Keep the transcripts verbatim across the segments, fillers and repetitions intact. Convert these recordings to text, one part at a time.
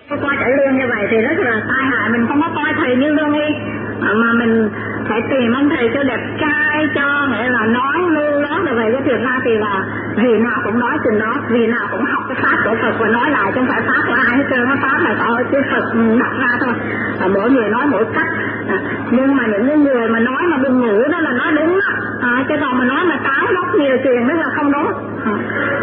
Coi cải lương như vậy thì rất là tai hại, mình không có coi thầy như lương y mà mình phải tìm ông thầy cho đẹp trai, cho nghĩa là nói lưu lót được vậy. Cái thiệt ra thì là vì nào cũng nói chừng đó, vì nào cũng học cái pháp của Phật và nói lại, chứ không phải pháp của ai hết trơn. Cái pháp này có chữ Phật đặt ra thôi, và mỗi người nói mỗi cách. À, nhưng mà những cái người mà nói mà buồn ngủ đó là nói đúng đó, à, chứ còn mà nói mà táo bóc nhiều chuyện đó là không đúng. À.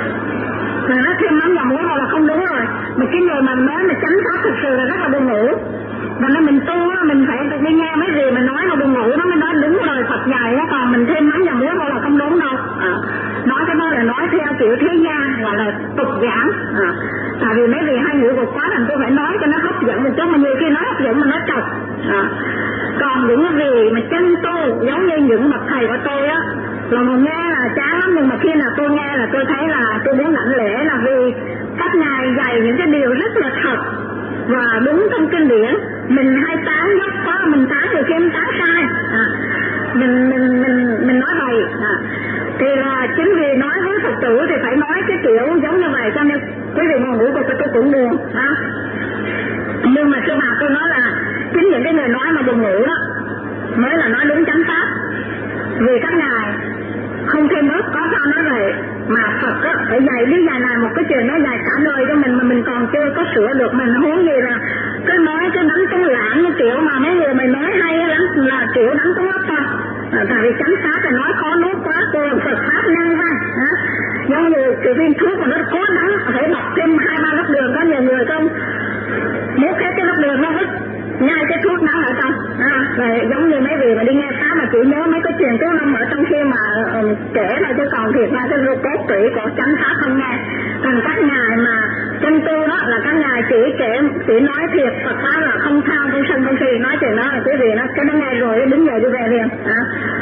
Rồi nó thêm mắm dầu muối là không đúng rồi. Mà cái người mà nói mà chánh pháp thực sự là rất là buồn ngủ. Và nên mình tu á, mình phải đi nghe mấy gì mà nói mà buồn ngủ nó mới nói đúng lời Phật dạy á, còn mình thêm mắm dầu muối vô là không đúng đâu. À, nói cái đó là nói theo kiểu thế gian, gọi là tục giảng. À, tại vì mấy vị hay ngữ vượt quá thành tôi phải nói cho nó hấp dẫn một chút, mà nhiều khi nói hấp dẫn mà nó trật. À, còn những cái gì mà chân tu giống như những bậc thầy của tôi á, là mà nghe là chán lắm, nhưng mà khi nào tôi nghe là tôi thấy là tôi muốn lãnh lễ, là vì các ngài dạy những cái điều rất là thật và đúng trong kinh điển. Mình hay tán dốc quá, mình tán nhiều khi mình tán sai, à, mình mình mình mình nói bậy, à, thì là chính vì nói với Phật tử thì phải nói cái kiểu giống như vậy, cho nên quý vị ngôn ngữ của tôi cũng buồn, à. Nhưng mà sư bà tôi nói là chính những cái người nói mà buồn ngủ đó mới là nói đúng chánh pháp, vì các ngài không thêm bớt. Có sao nói vậy mà Phật á phải dạy đi dạy lại một cái chuyện nó dạy cả đời cho mình mà mình còn chưa có sửa được. Mình huống gì là cứ nói cái đánh trúng lãng như kiểu mà mấy người mày nói hay lắm là kiểu đánh trúng ốc thôi. À, tại vì chánh pháp là nói khó nuốt quá, cô làm Phật pháp năng ra, à, giống như cái viên thuốc mà nó cố đắng phải bọc thêm hai ba lớp đường. Có nhiều người không muốn hết cái lớp đường nó vứt ngay cái thuốc nó ở trong, à, rồi giống như mấy vị mà đi nghe pháp mà chỉ nhớ mấy cái chuyện cứu năm ở trong khi mà um, kể là chứ còn thiệt ra cái cốt tủy của chánh pháp không nghe. Còn các ngài mà chân tu đó là các ngài chỉ kể chỉ nói thiệt Phật pháp là không tham không sân không si, nói chuyện đó là quý vị nó cái nó nghe rồi đứng dậy đi về liền, à,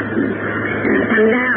thành ra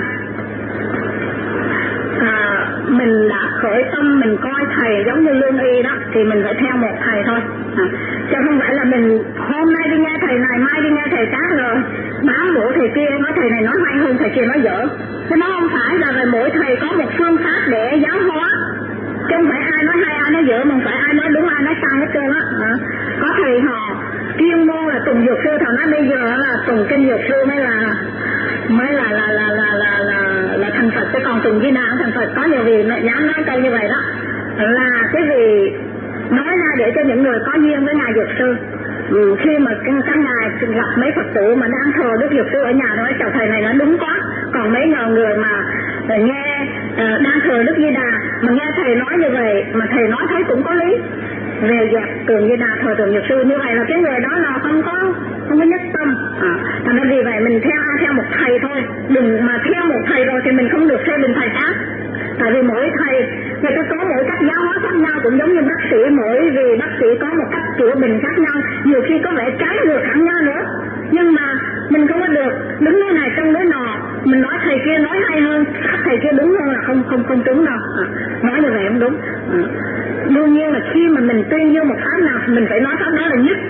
à, mình đã khởi tâm mình coi thầy giống như lương y đó thì mình phải theo một thầy thôi, à, chứ không phải là mình hôm nay đi nghe thầy này mai đi nghe thầy khác rồi bám bộ thầy kia, nói thầy này nói hay hơn thầy kia nói dở. Thế nó không phải là về mỗi thầy có một phương pháp để giáo hóa, chứ không phải ai nói hay ai nói dở, mà không phải ai nói đúng ai nói sai hết trơn á. À, có thầy họ chuyên môn là tùng dược sư, thằng nói bây giờ là tùng kinh dược sư mới là mới là là là là là là, là thành Phật, chứ còn tùng di đà thành Phật. Có nhiều vị dám nói câu như vậy đó, là cái gì nói ra để cho những người có duyên với ngài dược sư. Ừ, khi mà các ngài gặp mấy Phật tử mà đang thờ Đức Dược Sư ở nhà nói chào thầy này nó đúng quá, còn mấy ngờ người mà nghe uh, đang thờ Đức Di Đà mà nghe thầy nói như vậy mà thầy nói thấy cũng có lý, về dẹp tượng Di Đà thờ tượng Dược Sư, như vậy là cái người đó là không có không có nhất tâm. À, thành ra vì vậy mình theo theo một thầy thôi, đừng mà theo một thầy rồi thì mình không được theo bình thầy khác. Tại vì mỗi thầy người ta có mỗi cách giáo hóa khác nhau, cũng giống như bác sĩ, mỗi vì bác sĩ có một cách chữa bệnh khác nhau, nhiều khi có vẻ trái ngược hẳn nhau nữa. Nhưng mà mình không có được đứng nơi này trong nơi nọ, mình nói thầy kia nói hay hơn, thầy kia đúng hơn là không không không đúng đâu. À, nói như vậy không đúng. À, đương nhiên là khi mà mình tuyên dương một pháp nào mình phải nói pháp đó là nhất,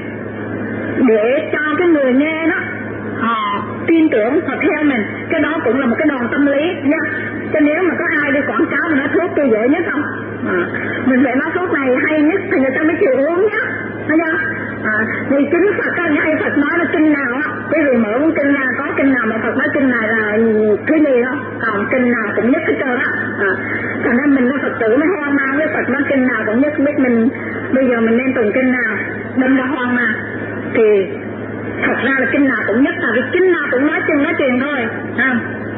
để cho cái người nghe đó họ tin tưởng họ theo mình. Cái đó cũng là một cái đòn tâm lý nha. Cho nếu mà có ai đi quảng cáo mà nói thuốc tôi dễ nhất không, à, mình phải nói thuốc này hay nhất thì người ta mới chịu uống nhá, thấy chưa? À, vì chính Phật các hay Phật nói là kinh nào á, quý vị mở cuốn kinh ra có kinh nào mà Phật nói kinh này là thứ gì không? Còn kinh nào cũng nhất hết trơn á. À, thành ra mình là Phật tử mới hoang mang với Phật nói kinh nào cũng nhất, biết mình bây giờ mình nên tụng kinh nào, đâm ra hoang mang. Thì thật ra là kinh nào cũng nhất, là vì kinh nào cũng nói chừng nói chuyện thôi, à,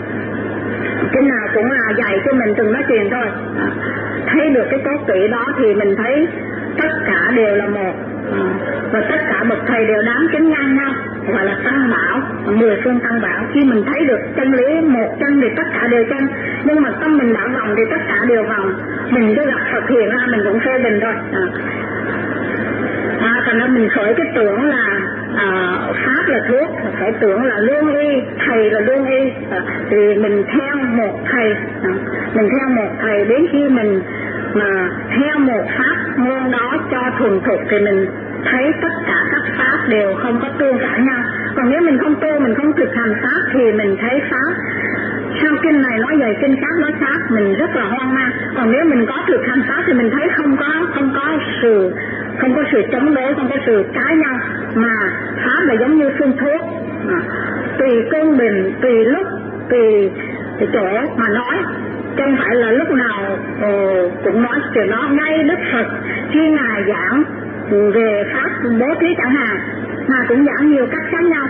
kinh nào cũng là dạy cho mình từng nói chuyện thôi. À, thấy được cái cốt tủy đó thì mình thấy tất cả đều là một, à, và tất cả bậc thầy đều đáng kính ngang nhau, gọi là tăng bảo, mười phương tăng bảo. Khi mình thấy được chân lý một chân thì tất cả đều chân, nhưng mà tâm mình đã vòng thì tất cả đều vòng. Mình cứ gặp Phật hiện ra mình cũng phê bình thôi. À, à, thành ra mình khởi cái tưởng là à, pháp là thuốc, phải tưởng là lương y, thầy là lương y, à, thì mình theo một thầy, à, mình theo một thầy đến khi mình mà theo một pháp môn đó cho thuần thục thì mình thấy tất cả các pháp đều không có tương phản nhau. Còn nếu mình không tu, mình không thực hành pháp thì mình thấy pháp sao kinh này nói về kinh khác nói khác, mình rất là hoang mang. Còn nếu mình có thực hành pháp thì mình thấy không có không có sự không có sự chống đối, không có sự trái nhau, mà pháp là giống như phương thuốc, à, tùy cương bình, tùy lúc, tùy chỗ mà nói, không phải là lúc nào uh, cũng nói chuyện đó. Ngay Đức Phật khi ngài giảng về pháp bố thí chẳng hạn, ngài cũng giảng nhiều cách khác nhau.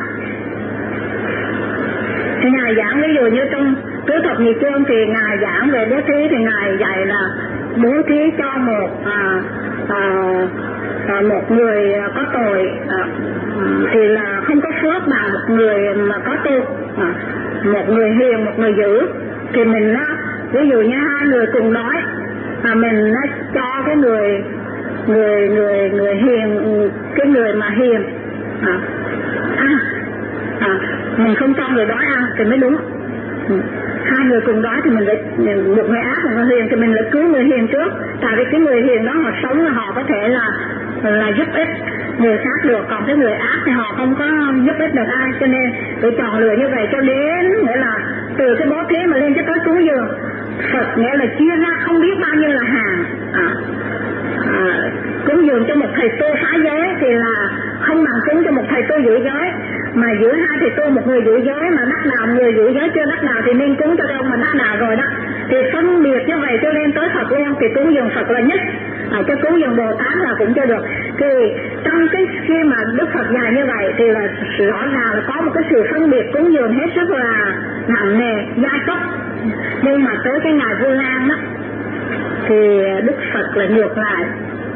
Thì ngài giảng ví dụ như trong tứ thập nhị chương thì ngài giảng về bố thí thì ngài dạy là bố thí cho một à, à, à, một người có tội à, thì là không có phước bằng một người mà có tu, à, một người hiền, một người dữ. Thì mình á, ví dụ như hai người cùng đói mà mình nó cho cái người người người người hiền, cái người mà hiền à, à, à, mình không cho người đói ăn thì mới đúng. Ừ. Hai người cùng đói thì mình lại, một người ác một người hiền thì mình lại cứu người hiền trước, tại vì cái người hiền đó họ sống là họ có thể là là giúp ích người khác được, còn cái người ác thì họ không có giúp ích được ai. Cho nên tôi chọn lựa như vậy cho đến nghĩa là từ cái bố thí mà lên cho tới cúng dường, Phật nghĩa là chia ra không biết bao nhiêu là hàng. à, à, cúng dường cho một thầy tu phá giới thì là không bằng cúng cho một thầy tu giữ giới, mà giữa hai thầy tu một người giữ giới mà đắc đạo, người giữ giới chưa đắc đạo thì nên cúng cho ông mà đắc đạo rồi đó. Thì phân biệt như vậy cho nên tới Phật luôn thì cúng dường Phật là nhất, à, cái cúng dường Bồ Tát là cũng chưa được. Thì trong cái khi mà Đức Phật dạy như vậy thì là rõ ràng là có một cái sự phân biệt cúng dường hết sức là nặng nề, giai cấp. Nhưng mà tới cái ngày Vu Lan đó thì Đức Phật là ngược lại.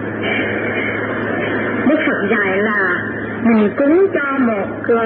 Đức Phật dạy là mình cúng cho một uh,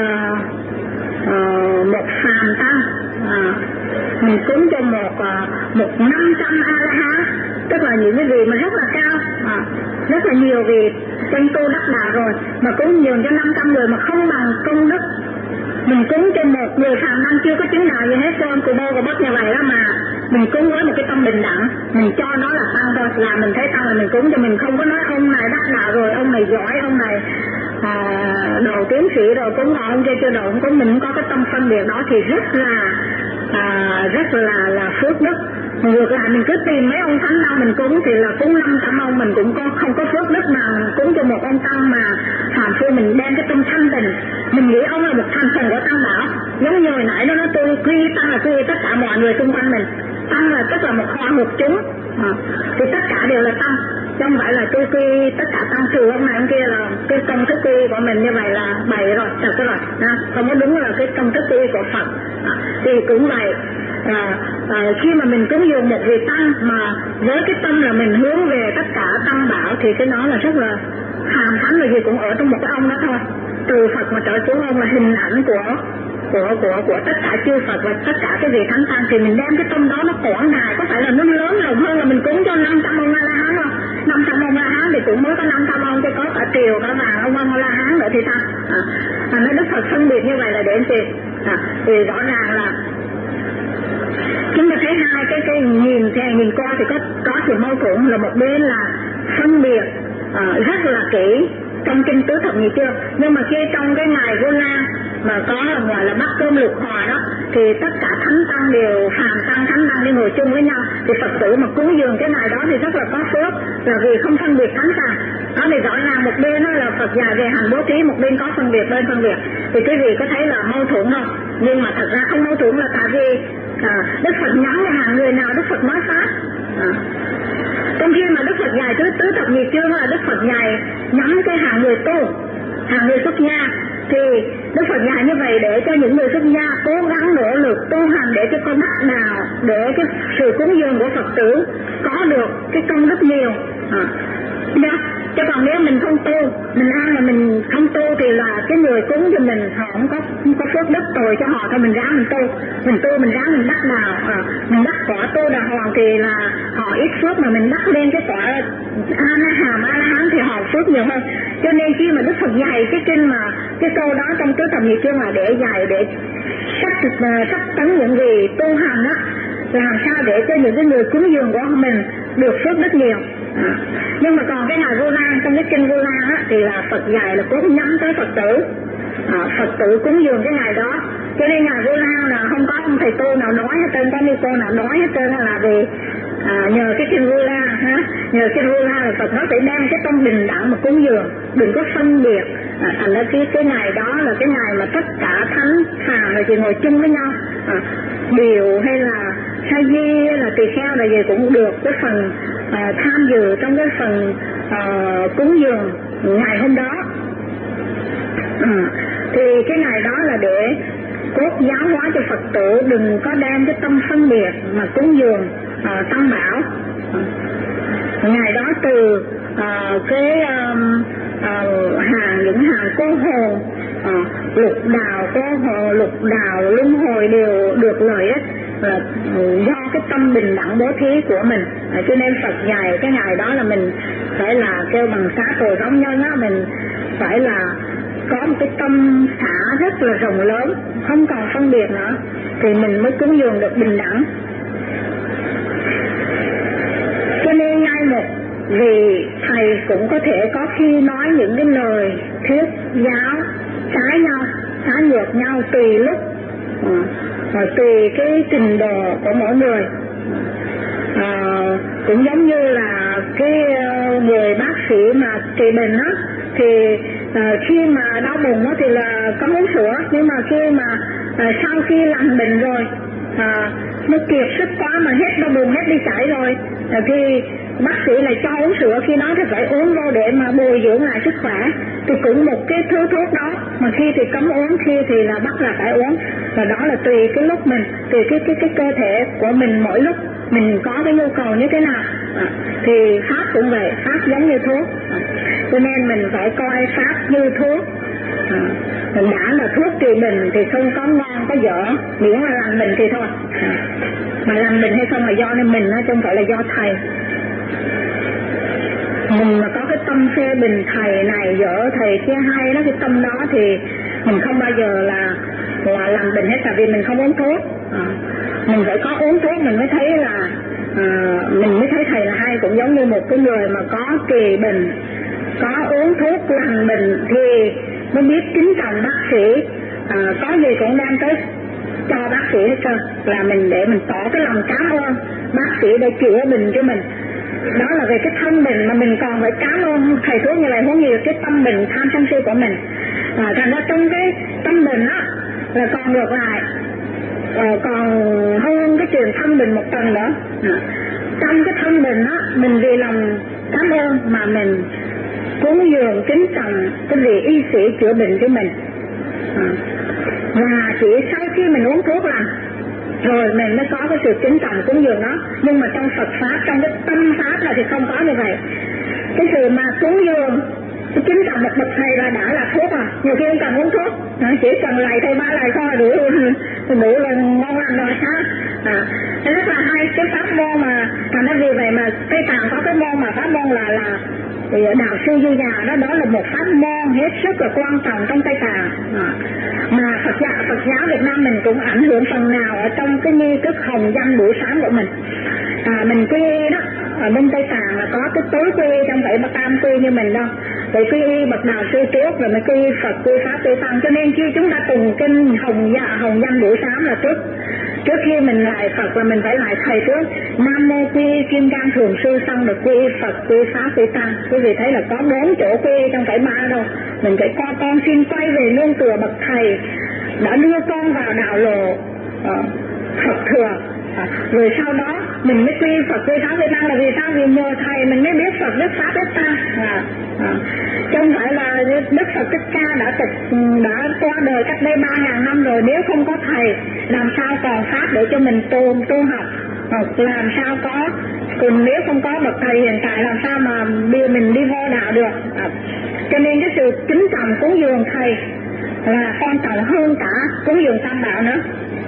uh, một phàm tăng, uh, mình cúng cho một uh, một năm trăm a la hán, tức là những cái gì mà rất là cao, uh, rất là nhiều vì chân tu đắc đạo rồi, mà cúng dường cho năm trăm người mà không bằng công đức mình cúng cho một người phàm tăng chưa có chứng đạo gì hết, con của bô của bất như vậy đó, mà mình cúng với một cái tâm bình đẳng, mình cho nó là tăng thôi, là mình thấy tăng là mình cúng cho mình, không có nói ông này đắc đạo rồi, ông này giỏi, ông này à, đầu tiến sĩ rồi cúng, họ ông kia chưa đầu, không có, mình có cái tâm phân biệt đó thì rất là à, rất là là phước đức. Ngược lại mình cứ tìm mấy ông thánh tăng mình cúng thì là cúng năm trăm ông mình cũng có không có phước đức nào cúng cho một ông tăng mà phàm phu mình đem cái tâm thanh bình, mình nghĩ ông là một thành phần của tăng bảo, giống như hồi nãy nó nói tôi quy tăng là quy tất cả mọi người xung quanh mình, tăng là tức là một hoa một chúng, à, thì tất cả đều là tăng, chứ không phải là tôi quy tất cả tăng trừ ông này ông kia, là cái công thức quy của mình như vậy là bày rồi, thật rồi, à, không có đúng là cái công thức quy của Phật. À, thì cũng vậy. À, à, khi mà mình cúng dường một vị tăng mà với cái tâm là mình hướng về tất cả tăng bảo thì cái nó là rất là hàm thánh, là gì cũng ở trong một cái ông đó thôi, từ Phật mà trở xuống ông là hình ảnh của của của của tất cả chư Phật và tất cả cái vị thánh tăng, thì mình đem cái tâm đó nó quảng đại, có phải là nó lớn lòng hơn là mình cúng cho năm trăm ông A La Hán không? năm trăm ông A La Hán thì cũng mới có năm trăm ông, chứ có cả triều cả vàng ông ông A La Hán nữa thì sao? À, à, nó Đức Phật phân biệt như vậy là để làm gì? À, thì rõ ràng là chúng ta thấy hai cái cái nhìn thì nhìn qua thì có có sự mâu thuẫn, là một bên là phân biệt uh, rất là kỹ trong kinh tứ thập nhị chương, nhưng mà khi trong cái ngày Vu Lan mà có gọi là bắt cơm lục hòa đó thì tất cả thánh tăng đều phàm tăng thánh tăng đi ngồi chung với nhau, thì Phật tử mà cúng dường cái ngày đó thì rất là có phước, là vì không phân biệt thánh tăng đó. Thì rõ ràng một bên đó là Phật dạy về hành bố thí, một bên có phân biệt, bên phân biệt thì quý vị có thấy là mâu thuẫn không? Nhưng mà thật ra không mâu thuẫn, là tại vì à, Đức Phật nhắm cái hàng người nào Đức Phật nói pháp. À, trong khi mà Đức Phật dạy tứ tứ thập nhị chương là Đức Phật dạy nhắm cái hàng người tu, hàng người xuất gia, thì Đức Phật dạy như vậy để cho những người xuất gia cố gắng nỗ lực tu hành để cho con đắc đạo, để cái sự cúng dường của Phật tử có được cái công đức nhiều. À, chứ còn nếu mình không tu, mình ăn mà mình không tu thì là cái người cúng cho mình họ không có không có phước đức tồi cho họ, thôi mình ráng mình tu, mình tu mình ráng mình đắc đạo, à, mình đắc quả tu đà hoàng thì là họ ít phước, mà mình đắc lên cái quả a la hàm a la hán thì họ phước nhiều hơn. Cho nên khi mà Đức Phật dạy cái kinh mà cái câu đó trong tứ thập nhị chương là để dạy để sắp sắp tấn những gì tu hành á, làm sao để cho những cái người cúng dường của mình được phước rất nhiều. À, nhưng mà còn cái ngày Vu Lan, trong cái kinh Vu Lan á thì là Phật dạy là cũng nhắm tới Phật tử, à, Phật tử cúng dường cái ngày đó. Cho nên ngày Vu Lan là không có ông thầy tu nào nói hết trơn, có ni cô nào nói hết trơn, là vì à, nhờ cái Kinh Vu La ha, nhờ Kinh Vu La là Phật nó phải đem cái tâm bình đẳng mà cúng dường, đừng có phân biệt. À, thành ra cái cái ngày đó là cái ngày mà tất cả thánh phàm là chỉ ngồi chung với nhau, à, điều hay là sa di hay là tỳ kheo là gì cũng được cái phần à, tham dự trong cái phần à, cúng dường ngày hôm đó. À, thì cái ngày đó là để cốt giáo hóa cho Phật tử đừng có đem cái tâm phân biệt mà cúng dường à, tam bảo. À, ngày đó từ à, cái um, à, hàng những hàng cô hồn à, lục đạo cô hồn lục đạo luân hồi đều được lợi ích là do cái tâm bình đẳng bố thí của mình. À, cho nên Phật dạy cái ngày đó là mình phải là kêu bằng xá tội vong nhân á, mình phải là có một cái tâm xả rất là rộng lớn, không còn phân biệt nữa thì mình mới cúng dường được bình đẳng. Cho nên ngay một vì thầy cũng có thể có khi nói những cái lời thuyết giáo trái nhau, trái ngược nhau tùy lúc, và tùy cái trình độ của mỗi người. À, cũng giống như là cái người bác sĩ mà trị bệnh á, thì à, khi mà đau bụng á thì là có uống sữa, nhưng mà khi mà à, sau khi lành bệnh rồi à, nó kiệt sức quá mà hết đau bụng hết đi chảy rồi à, thì bác sĩ lại cho uống sữa, khi đó thì phải uống vô để mà bồi dưỡng lại sức khỏe. Thì cũng một cái thứ thuốc đó mà khi thì cấm uống, khi thì là bắt là phải uống, và đó là tùy cái lúc mình, tùy cái cái cái cơ thể của mình mỗi lúc mình có cái nhu cầu như thế nào. À, thì pháp cũng vậy, pháp giống như thuốc, à, cho nên mình phải coi pháp như thuốc. À, mình đã là thuốc trị bệnh thì không có ngon có dở, miễn là làm bệnh thì thôi. À, mà làm bệnh hay không là do nên mình, chứ không phải là do thầy. Mình mà có cái tâm phê bình thầy này dở, thầy kia hay đó, cái tâm đó thì mình không bao giờ là là làm bệnh hết, tại vì mình không uống thuốc. À, mình phải có uống thuốc mình mới thấy là à, mình mới thấy thầy là hay. Cũng giống như một cái người mà có kỳ bệnh, có uống thuốc lành bệnh thì mới biết kính trọng bác sĩ, à, có gì cũng đem tới cho bác sĩ hết trơn, là mình để mình tỏ cái lòng cảm ơn bác sĩ để chữa bệnh cho mình. Đó là về cái thân bệnh mà mình còn phải cảm ơn thầy thuốc như vậy, huống nhiều cái tâm bệnh tham sân si của mình. À, thành ra trong cái tâm bệnh đó là còn ngược lại, à, còn hơn cái chuyện thân bệnh một tầng nữa. À, trong cái thân bệnh đó mình vì lòng cảm ơn mà mình cúng dường kính trọng cái vị y sĩ chữa bệnh cho mình. À, và chỉ sau khi mình uống thuốc lành rồi mình mới có cái sự kính trọng cúng dường đó. Nhưng mà trong Phật pháp, trong cái tâm pháp là thì không có như vậy. Cái sự mà cúng dường cái kính trọng một bậc thầy là đã là thuốc à, nhiều khi không cần uống thuốc, chỉ cần lạy thầy ba lạy thôi đủ đủ là ngon lành rồi ha. À, rất là hay cái pháp môn mà, thành ra vì vậy mà Tây Tạng có cái môn mà pháp môn là là đạo sư Di Đà đó, đó là một pháp môn hết sức là quan trọng trong Tây Tạng. À, mà Phật giáo, Phật giáo Việt Nam mình cũng ảnh hưởng phần nào ở trong cái nghi thức hồng danh buổi sáng của mình. À, mình quy y đó, ở bên Tây Tạng là có cái tối quy y, trong vậy bậc tam quy như mình đâu. Vậy quy y bậc đạo sư trước rồi mới quy y Phật, quy pháp, quy tăng. Cho nên khi chúng ta tùng kinh hồng dạ, hồng danh buổi sáng là trước trước khi mình lại Phật là mình phải lại thầy trước. Nam mô quy y kim cang thường sư, xong được quy y Phật, quy pháp, quy tăng. Quý vị thấy là có bốn chỗ quy y, trong phải ba đâu. Mình phải coi con xin quay về nương tựa bậc thầy đã đưa con vào đạo lộ uh, Phật thừa. À, rồi sau đó mình mới quy Phật, quy pháp, quy tăng là vì sao? Vì nhờ thầy mình mới biết Phật, biết pháp, biết tăng. À, à, chứ không phải là Đức Phật Thích Ca đã tịch, đã qua đời cách đây ba ngàn năm rồi, nếu không có thầy làm sao còn pháp để cho mình tu tu học, à, làm sao có, còn nếu không có bậc thầy hiện tại làm sao mà đưa mình đi vô đạo được. À, cho nên cái sự kính trọng cúng dường thầy là quan trọng hơn cả cúng dường tam bảo nữa.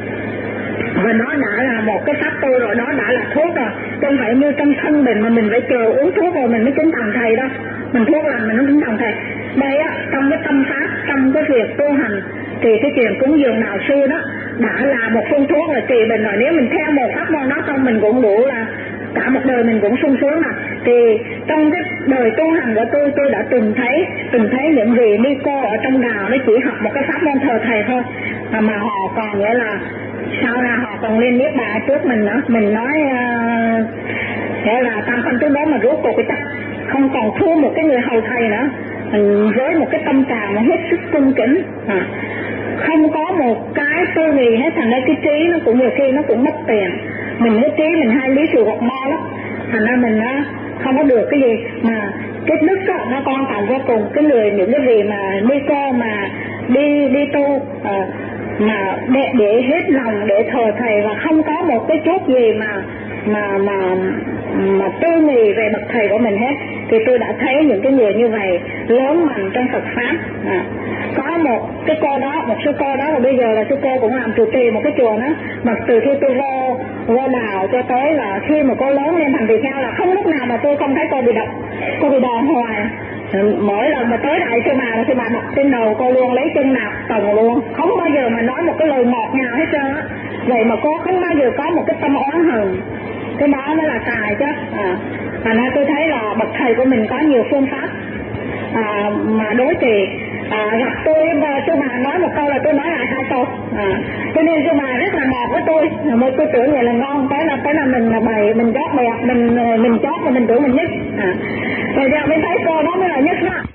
Và nó đã là một cái pháp tu rồi, đó đã là thuốc rồi. Không phải như trong thân bệnh mà mình phải chờ uống thuốc rồi mình mới kính trọng thầy đâu. Mình thuốc lành mình mới kính trọng thầy. Đây á, trong cái tâm pháp, trong cái việc tu hành thì cái chuyện cúng dường đạo sư đó đã là một phương thuốc là trị bệnh rồi. Nếu mình theo một pháp môn đó không mình cũng đủ là cả một đời mình cũng sung sướng mà. Thì trong cái đời tu hành của tôi, tôi đã từng thấy từng thấy những vị ni cô ở trong đạo nó chỉ học một cái pháp môn thờ thầy thôi, mà, mà họ còn nghĩa là sau là họ còn lên niết bàn trước mình nữa. Mình nói uh, Thế là tam phân tới đó mà rốt cuộc cái chắc không còn thua một cái người hầu thầy nữa, với một cái tâm trạng mà hết sức cung kính, à, không có một cái tư gì hết. Thành ra cái trí nó cũng nhiều khi nó cũng mất tiền, mình cái trí mình hay lý sự gọt mo lắm, thành ra mình á không có được cái gì. Mà cái đức đó, nó quan trọng vô cùng. Cái người những cái gì mà đi cô mà đi đi tu à, mà để, để hết lòng để thờ thầy và không có một cái chút gì mà mà mà mà tư nghì về bậc thầy của mình hết, thì tôi đã thấy những cái người như vậy lớn mạnh trong Phật pháp. À, có một cái cô đó, một sư cô đó, và bây giờ là sư cô cũng làm trụ trì một cái chùa đó, mà từ khi tôi vô vô đạo cho tới là khi mà cô lớn lên thành tỳ kheo là không lúc nào mà tôi không thấy cô bị đập, cô bị đòn hoài. Mỗi lần mà tới đại sư bà là sư bà đập trên đầu cô luôn, lấy chân nạp tầng luôn, không bao giờ mà nói một cái lời ngọt ngào hết trơn á. Vậy mà cô không bao giờ có một cái tâm oán hờn, cái đó mới là tài chứ. À, và nên tôi thấy là bậc thầy của mình có nhiều phương pháp à, mà đối trị. À, gặp tôi sư bà nói một câu là tôi nói lại hai câu, à, cho nên sư bà rất là ngọt với tôi, mới tôi tưởng vậy là ngon, tới là tới là mình là bày mình chót bẹt, mình mình chót và mình tưởng mình nhất. À, rồi giờ mới thấy cô đó mới là nhất đó.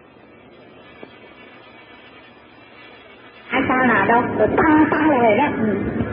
Ai sao nào đâu, rồi tăng tăng rồi đó. Ừ.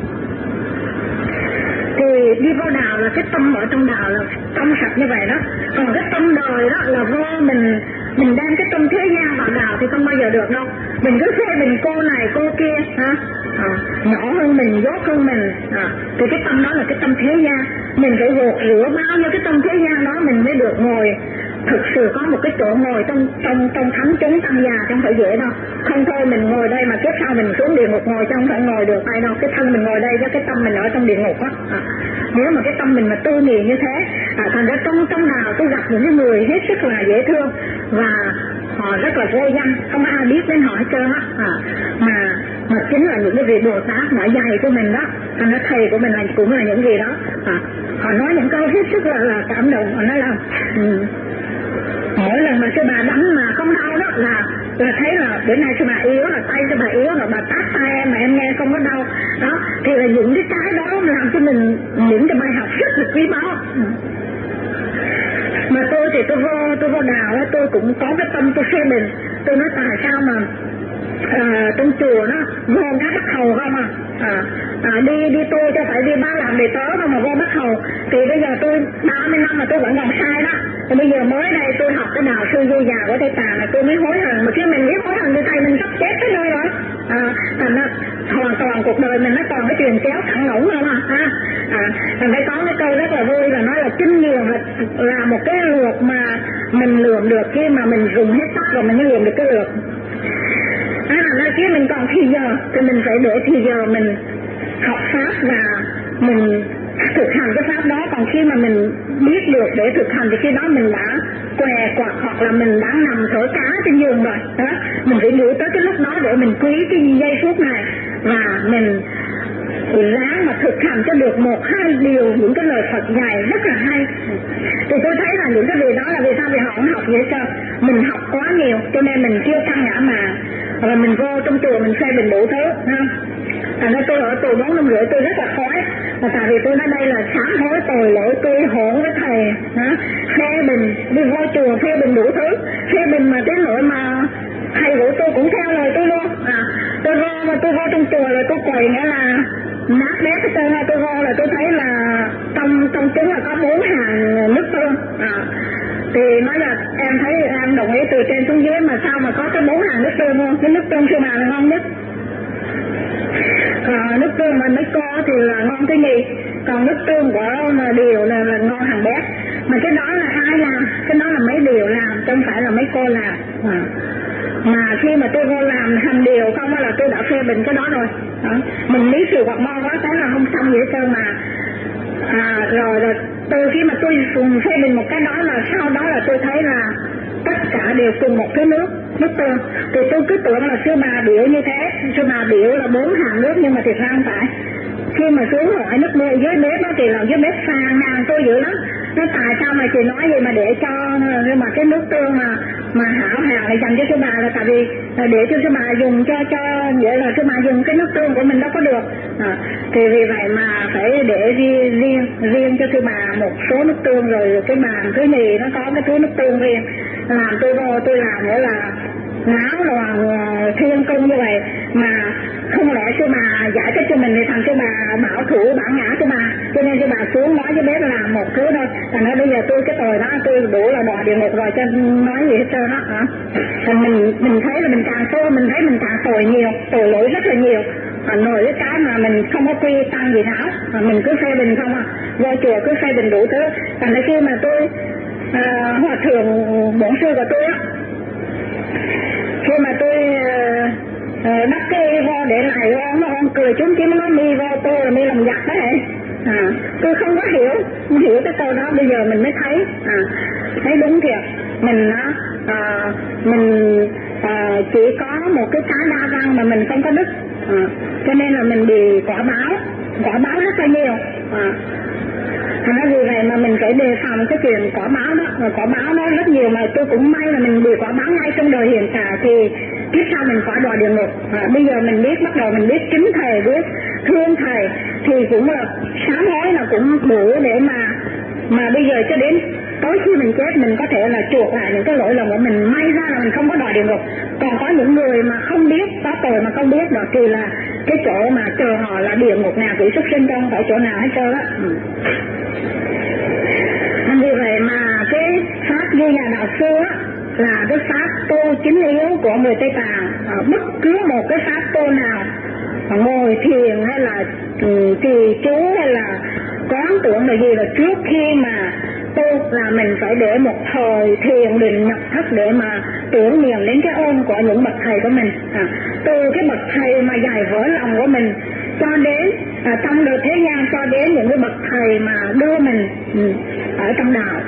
Thì đi vào đạo là cái tâm ở trong đạo là tâm sạch như vậy đó, còn cái tâm đời đó là vô mình mình đem cái tâm thế gian vào đạo thì không bao giờ được đâu. Mình cứ phê bình cô này cô kia hả, à, nhỏ hơn mình, dốt hơn mình, à, thì cái tâm đó là cái tâm thế gian. Mình phải gột rửa bao nhiêu cái tâm thế gian đó mình mới được ngồi thực sự có một cái chỗ ngồi trong trong trong thánh chúng tăng già, không phải dễ đâu. Không thôi mình ngồi đây mà kiếp sau mình xuống địa ngục ngồi, trong phải ngồi được ai đâu. Cái thân mình ngồi đây cho cái tâm mình ở trong địa ngục á. À, nếu mà cái tâm mình mà tư nghì như thế, à, thành ra trong trong đạo tôi gặp những cái người hết sức là dễ thương và họ rất là vô danh, không ai biết đến họ hết trơn á. À, mà mà chính là những cái vị Bồ Tát mở dày của mình đó, thành ra thầy của mình là cũng là những gì đó. À, họ nói những câu hết sức là, là cảm động. Họ nói là ừ, mỗi lần mà sư bà đánh mà không đau đó là là thấy là bữa nay sư bà yếu, là tay sư bà yếu, là bà tát tay em mà em nghe không có đau đó, thì là những cái cái đó làm cho mình những cái bài học rất là quý báu. Mà tôi thì tôi vô tôi vô đạo đó, tôi cũng có cái tâm tôi phê bình. Tôi nói tại sao mà à, trong chùa nó vô các bác hầu không à, à, à đi đi tôi cho phải đi ba làm đệ tớ không mà vô bác hầu. Thì bây giờ tôi ba mươi năm mà tôi vẫn còn sai đó. Thì bây giờ mới đây tôi học cái đạo sư du già của thầy Tà là tôi mới hối hận, mà khi mình biết hối hận thì thầy mình sắp chết tới nơi rồi. À, thành ra hoàn toàn cuộc đời mình nó còn cái truyền kéo thẳng ngỗng không à. À, à thành phải có cái câu rất là vui là nói là kinh nghiệm là, là một cái lược mà mình lượm được khi mà mình dùng hết tóc rồi mình mới lượm được cái lược. À, nói chứ mình còn thì giờ thì mình phải để thì giờ mình học pháp và mình thực hành cái pháp đó. Còn khi mà mình biết được để thực hành thì khi đó mình đã què quạt hoặc là mình đã nằm thở cá trên giường rồi đó. Mình phải giữ tới cái lúc đó để mình quý cái giây phút này và mình ráng mà thực hành cho được một hai điều những cái lời Phật dạy rất là hay. Thì tôi thấy là những cái điều đó là vì sao? Vì họ không học vậy sao? Mình học quá nhiều cho nên mình chưa căng ngã mà rồi mình vô trong chùa mình xây bình đủ thứ ha. Thành ra tôi ở tù bốn năm rưỡi tôi rất là khói, và tại vì tôi nói đây là sám hối tội lỗi, tôi hỗn với thầy hả, phê bình đi vô chùa phê bình đủ thứ, phê bình mà đến nỗi mà thầy của tôi cũng theo lời tôi luôn. À, tôi vô mà tôi vô trong chùa là tôi quậy nghĩa là nát bét hết trơn. Tôi vô là tôi thấy là trong trong trứng là có bốn hàng nước tương. À, thì nói là em thấy em đồng ý từ trên xuống dưới mà sao mà có cái bốn hàng nước tương không? Cái nước tương sư bà là ngon nhất. À, nước tương mà mấy cô thì là ngon cái gì, còn nước tương của điều là, là ngon hàng bét. Mà cái đó là ai làm? Cái đó là mấy điều làm, chứ không phải là mấy cô làm. À, mà khi mà tôi vô làm hành điều không là tôi đã phê bình cái đó rồi đó. Mình lý sự hoặc mo quá cái là không xong vậy trơn mà. À, rồi rồi từ khi mà tôi phê bình một cái đó là sau đó là tôi thấy là tất cả đều cùng một cái nước nước tương. Thì tôi cứ tưởng là sư bà biểu như thế, sư bà biểu là bốn hàng nước, nhưng mà thiệt ra không phải. Khi mà xuống hỏi nước mưa dưới bếp đó thì là dưới bếp phàn nàn tôi dữ lắm. Nó tại sao mà chị nói gì mà để cho, nhưng mà cái nước tương mà mà hảo hạng này dành cho sư bà là tại vì để cho sư bà dùng cho cho vậy là sư bà dùng cái nước tương của mình đâu có được. À, thì vì vậy mà phải để riêng riêng riêng cho sư bà một số nước tương, rồi cái bàn thứ nhì nó có cái túi nước tương riêng. Làm tôi vô tôi làm nghĩa là ngáo là thiên công như vậy mà không lẽ sư bà giải thích cho mình thì thằng sư bà bảo thủ bản ngã sư bà, cho nên sư bà xuống nói với bếp làm một thứ thôi. Thành nói bây giờ tôi cái tội đó tôi đủ là đọa địa ngục rồi, cho nói gì hết trơn đó hả? Thành mình mình thấy là mình càng tôi mình thấy mình càng tội nhiều, tội lỗi rất là nhiều. À, nổi cái cái mà mình không có quy tăng gì tháo, à, mình cứ phê bình không à, vô chùa cứ phê bình đủ thứ. Thành ra khi mà tôi à, hòa thượng bổn sư của tôi á, khi mà tôi uh, đắp cái vô để lại vô, nó ông cười chúng chứ nó mi vô tôi là mi làm giặc đấy. À, tôi không có hiểu, không hiểu cái câu đó, bây giờ mình mới thấy, à, thấy đúng thiệt. Mình á, uh, mình uh, chỉ có một cái trái đa văn mà mình không có đức, à, cho nên là mình bị quả báo, quả báo rất là nhiều. À, thành ra vì vậy mà mình phải đề phòng cái chuyện quả báo đó, và quả báo đó rất nhiều, mà tôi cũng may là mình bị quả báo ngay trong đời hiện tại, thì kiếp sau mình phải đọa địa ngục. À, bây giờ mình biết, bắt đầu mình biết kính thầy, biết thương thầy, thì cũng là sám hối là cũng đủ để mà mà bây giờ cho đến tối khi mình chết mình có thể là chuộc lại những cái lỗi lầm của mình, may ra là mình không có đọa địa ngục. Còn có những người mà không biết, có tội mà không biết đó thì là cái chỗ mà chờ họ là địa ngục nào quỷ súc sinh trong phải chỗ nào hết trơn á. Ừ. Vì vậy mà cái pháp như nhà đạo xưa là cái pháp tu chính yếu của người Tây Tạng. À, bất cứ một cái pháp tu nào, ngồi thiền hay là trì chú hay là quán tưởng là gì, là trước khi mà tu là mình phải để một thời thiền định nhập thất để mà tưởng niệm đến cái ơn của những bậc thầy của mình. À, từ cái bậc thầy mà dạy vỡ lòng của mình cho đến à, trong đời thế gian, cho đến những cái bậc thầy mà đưa mình ừ, ở trong đạo.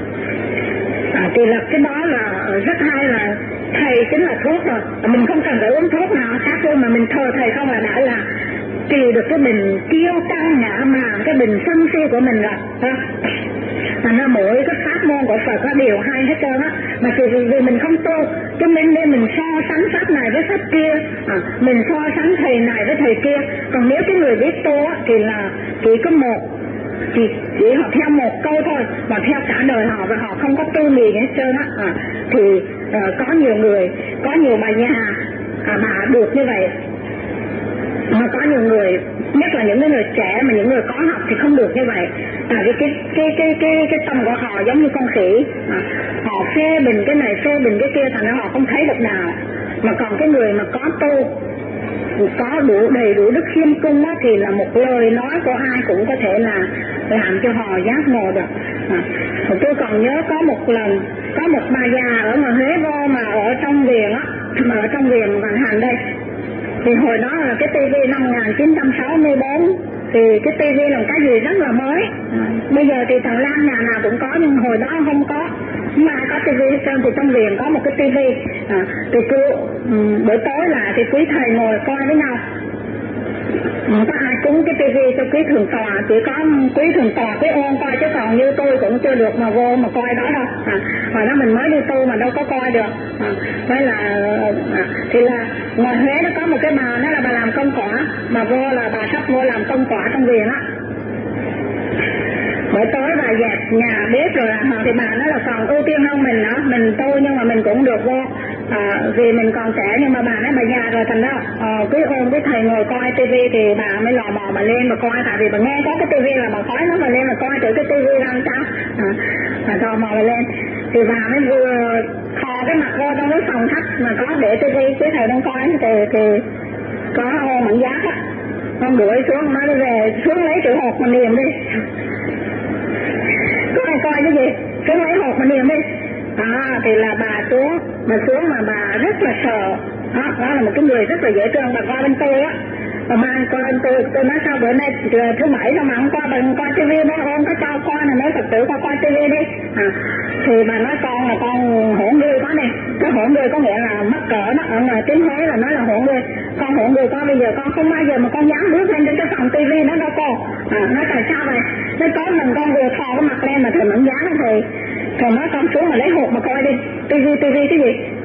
À, thì là cái đó là rất hay, là thầy chính là thuốc rồi, mình không cần phải uống thuốc nào khác luôn, mà mình thờ thầy không là đã là trì được cái bình kiêu căng ngã mạn, cái bình sân si của mình rồi. Thành ra mỗi cái pháp môn của Phật nó đều hay hết trơn á, mà chỉ vì mình không tu cho nên nên mình so sánh pháp này với pháp kia, à, mình so sánh thầy này với thầy kia. Còn nếu cái người biết tu á thì là chỉ có một, chỉ, chỉ họ theo một câu thôi mà theo cả đời họ, và họ không có tu gì hết trơn á. À, thì uh, có nhiều người, có nhiều bà già à, bà được như vậy, mà có nhiều người, nhất là những người trẻ mà những người có học thì không được như vậy. Tại vì cái cái cái cái cái tâm của họ giống như con khỉ, à, họ phê bình cái này phê bình cái kia, thành ra họ không thấy được nào. Mà còn cái người mà có tu, có đủ đầy đủ đức khiêm cung đó, thì là một lời nói của ai cũng có thể là làm cho họ giác ngộ được. À, tôi còn nhớ có một lần có một bà già ở ngoài Huế vô, mà ở trong viện á, mà ở trong viện Vạn Hạnh đây. Thì hồi đó là cái tivi năm một nghìn chín trăm sáu mươi tư, thì cái tivi là cái gì rất là mới. À, bây giờ thì thằng Lan nhà nào cũng có, nhưng hồi đó không có. Mà có tivi hết trơn, thì trong viện có một cái tivi. À, thì cứ um, buổi tối là thì quý thầy ngồi coi với nhau. Không có ai cúng cái tivi cho quý thượng tọa, chỉ có quý thượng tọa quý ôn coi, chứ còn như tôi cũng chưa được mà vô mà coi đó đâu. À, hồi đó mình mới đi tu mà đâu có coi được. À, với là à, thì là ngoài Huế nó có một cái bà, đó là bà làm công quả, mà vô là bà sắp vô làm công quả trong viện á. Buổi tối bà dẹp nhà bếp rồi à, thì bà nói là còn ưu tiên hơn mình nữa, mình tu nhưng mà mình cũng được vô. À, vì mình còn trẻ, nhưng mà bà nói bà già rồi, thành ra à, cứ ôm cái thầy ngồi coi tivi thì bà mới lò mò bà lên mà coi, tại vì bà nghe có cái tivi là bà khói nó mà lên mà coi thử cái tivi làm sao. À, bà tò mò bà lên thì bà mới vừa thò cái mặt vô trong cái phòng khách mà có để tivi, cái thầy đang coi thì, thì có ô mặn giá á, con đuổi xuống nói về xuống lấy chữ hột mà niệm đi. Có ai coi cái gì xuống lấy hột mà niệm đi. À, thì là bà xuống, mà xuống mà bà rất là sợ. Đó, đó là một cái người rất là dễ thương. Bà coi bên tôi á, bà mang coi bên tôi, tôi nói sao bữa nay thứ bảy đâu mà không coi, bà coi tivi đó, con có cho con là nói Phật tử con coi tivi đi. À, thì bà nói con là con hỗn người quá nè. Cái hỗn người có nghĩa là mắc cỡ đó, ở ngoài tiếng Huế là nói là hỗn người. Con hỗn người con bây giờ con không bao giờ mà con dám bước lên trên cái phòng tivi đó đâu con. À, nói tại sao vậy? Nói có mình con vừa thò cái mặt lên mà thầy mẫn giá đó, thầy thầy nói con xuống mà lấy hộp mà coi đi. Tivi tivi cái gì?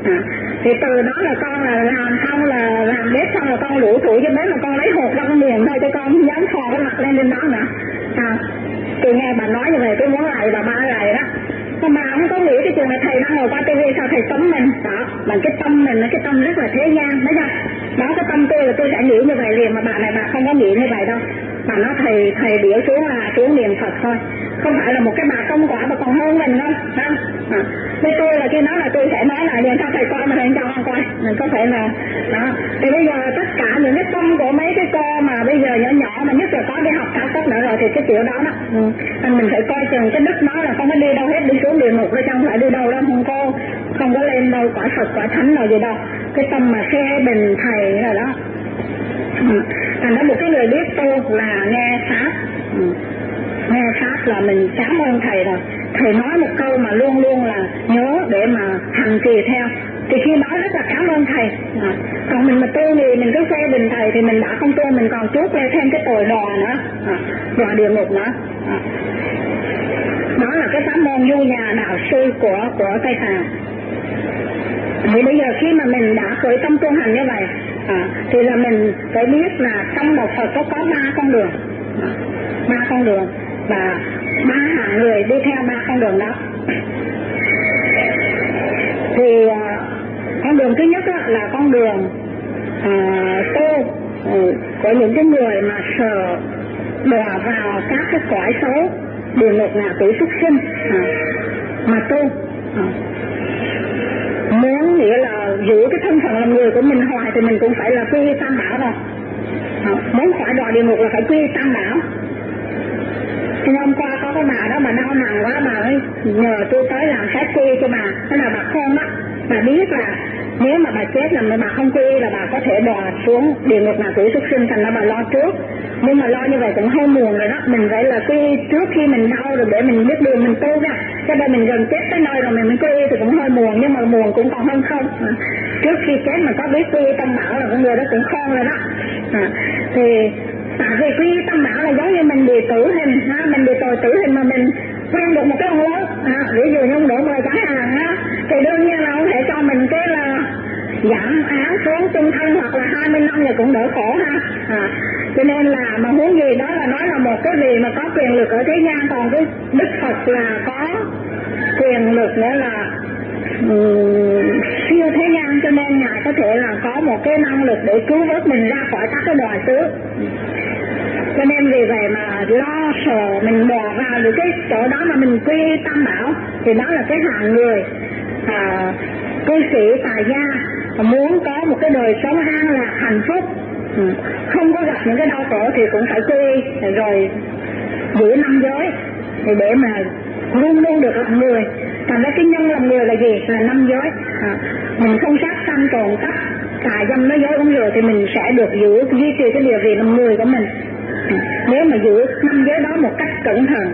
À, thì từ đó là con là làm xong là làm bếp xong là con lủi thủi cho bếp mà con lấy hột ra con miệng thôi, cho con không dám thò cái mặt lên trên đó nữa. À, tôi nghe bà nói như vậy tôi muốn lại bà ba lại đó. Mà bà không có nghĩ cái chuyện là thầy đang ngồi qua tivi sao thầy tấm mình đó, bằng cái tâm mình là cái tâm rất là thế gian đó nha. Đó cái tâm tôi là tôi sẽ nghĩ như vậy liền, mà bà này bà không có nghĩ như vậy đâu. Bà nói thầy thầy biểu xuống là xuống niệm Phật thôi, không phải là một cái bà công quả mà còn hơn mình đâu. À, với tôi là khi nói là tôi sẽ nói lại liền, sao thầy coi mà thầy cho con coi, mình có thể là đó. Thì bây giờ tất cả những cái tâm của mấy cái cô mà bây giờ nhỏ nhỏ mà nhất là có đi học cao cấp nữa rồi thì cái kiểu đó đó, ừ. mình phải coi chừng cái đức nó là không có đi đâu hết, đi xuống địa ngục rồi chẳng phải đi đâu đâu, không có không có lên đâu quả Phật quả thánh nào gì đâu. Cái tâm mà phê bình thầy rồi đó. Ừ. Thành ra một cái người biết tu là nghe pháp, ừ. nghe pháp là mình cảm ơn thầy rồi. Thầy nói một câu mà luôn luôn là nhớ để mà hành trì theo, thì khi đó rất là cảm ơn thầy. À, còn mình mà tu thì mình cứ phê bình thầy thì mình đã không tu, mình còn chuốc lên thêm cái tội đọa nữa, à, đọa địa ngục nữa. À. Đó là cái pháp môn du nhà đạo sư của của Tây Tạng. Thì bây giờ khi mà mình đã khởi tâm tu hành như vậy, à, thì là mình phải biết là trong một Phật có có ba con đường, à, ba con đường và ba hạng người đi theo ba con đường đó. Thì à, con đường thứ nhất là con đường à, tu ừ, của những cái người mà sợ đọa vào các cái cõi xấu, địa ngục ngạ quỷ súc sinh, à, mà tu à. Muốn nghĩa là giữ cái thân phận làm người của mình hoài thì mình cũng phải là quy y tam bảo rồi. À, muốn khỏi đọa địa ngục là phải quy y tam bảo. Thì hôm qua có cái bà đó bà đau nặng quá, bà ấy nhờ tôi tới làm phép quy cho bà. Thế là bà khôn đó, bà biết là nếu mà bà chết là bà không quy là bà có thể đọa xuống địa ngục ngạ quỷ súc sinh, thành ra bà lo trước. Nhưng mà lo như vậy cũng hơi muộn rồi đó, mình phải là quy trước khi mình đau rồi để mình biết đường mình tu ra. Cho nên mình gần chết tới nơi rồi mình mới quy thì cũng hơi muộn, nhưng mà muộn cũng còn hơn không. À, trước khi chết mà có biết quy tâm bảo là con người đó cũng khôn rồi đó. À, thì tại vì quy tâm bảo là giống như mình bị tử hình, ha, mình bị tội tử hình mà mình quen được một cái ông lớn, à, ví dụ như ông đổ mười chẳng hạn á, thì đương nhiên là ông thể cho mình cái là giảm án xuống chung thân hoặc là hai mươi năm là cũng đỡ khổ ha. À, cho nên là mà muốn gì đó là nói là một cái gì mà có quyền lực ở thế gian, còn cái Đức Phật là có quyền lực nữa là um, siêu thế gian, cho nên Ngài có thể là có một cái năng lực để cứu vớt mình ra khỏi các cái đọa xứ. Cho nên vì vậy mà lo sợ mình bỏ vào những cái chỗ đó mà mình quy tam bảo, thì đó là cái hạng người à, cư sĩ tài gia muốn có một cái đời sống an lạc hạnh phúc, ừ. không có gặp những cái đau khổ thì cũng phải quy rồi giữ năm giới thì để mà luôn luôn được làm người. Thành ra cái nhân làm người là gì? Là năm giới. À, mình không sát sanh trộm cắp tà dâm nói dối uống rượu thì mình sẽ được giữ duy trì cái địa vị làm người của mình. À, nếu mà giữ năm giới đó một cách cẩn thận.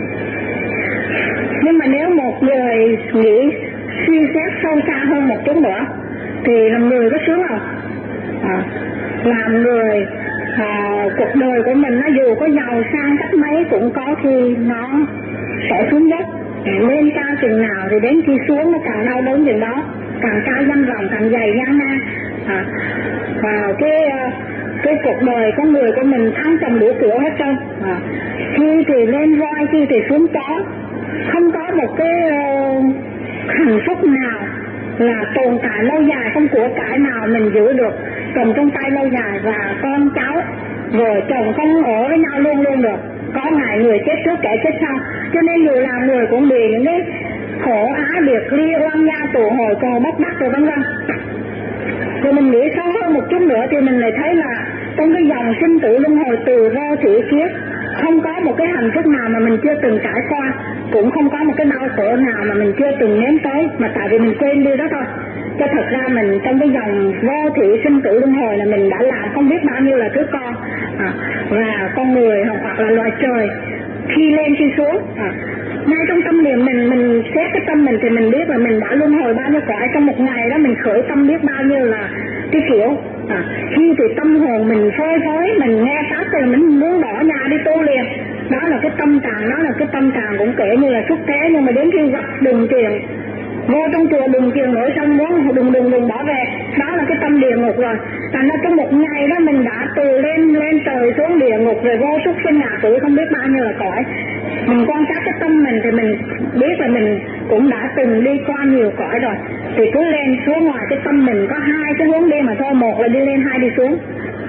Nhưng mà nếu một người nghĩ suy xét sâu xa hơn một chút nữa thì làm người có sướng không? À, làm người à, cuộc đời của mình nó dù có giàu sang cách mấy cũng có khi nó sẽ xuống dốc. Lên cao chừng nào thì đến khi xuống nó càng đau đớn chừng đó, càng cao dâm vòng càng dày gian nan. À, và cái cái cuộc đời con người của mình thăng trầm đủ kiểu hết trơn. À, khi thì lên voi, khi thì xuống chó, không có một cái uh, hạnh phúc nào là tồn tại lâu dài, không của cải nào mình giữ được cầm trong tay lâu dài, và con cháu rồi chồng không ở với nhau luôn luôn được, có ngày người chết trước kẻ chết sau. Cho nên dù làm người cũng bị những cái khổ ái biệt ly oan gia tù hồi còn bắt bắt rồi vân vân. Thì mình nghĩ sâu hơn một chút nữa thì mình lại thấy là trong cái dòng sinh tử luân hồi từ vô thủy kiếp không có một cái hạnh phúc nào mà mình chưa từng trải qua, cũng không có một cái đau khổ nào mà mình chưa từng nếm tới, mà tại vì mình quên đi đó thôi. Cho thật ra mình trong cái dòng vô thủy sinh tử luân hồi là mình đã làm không biết bao nhiêu là thứ con, à, và con người hoặc là loài trời khi lên khi xuống. À, ngay trong tâm niệm mình mình xét cái tâm mình thì mình biết là mình đã luân hồi bao nhiêu cõi trong một ngày đó, mình khởi tâm biết bao nhiêu là cái kiểu. À, khi thì tâm hồn mình phơi phới, mình nghe pháp thì mình muốn bỏ nhà đi tu liền. Đó là cái tâm trạng, đó là cái tâm trạng cũng kể như là xuất thế, nhưng mà đến khi gặp đường tiền vô trong chùa đừng chiều nổi xong muốn đừng đừng đừng bỏ về, đó là cái tâm địa ngục rồi. Thành ra trong một ngày đó mình đã từ lên lên trời xuống địa ngục rồi vô súc sinh ngạ tử không biết bao nhiêu là cõi. Mình quan sát cái tâm mình thì mình biết là mình cũng đã từng đi qua nhiều cõi rồi. Thì cứ lên xuống ngoài cái tâm mình có hai cái hướng đi mà thôi, một là đi lên, hai đi xuống.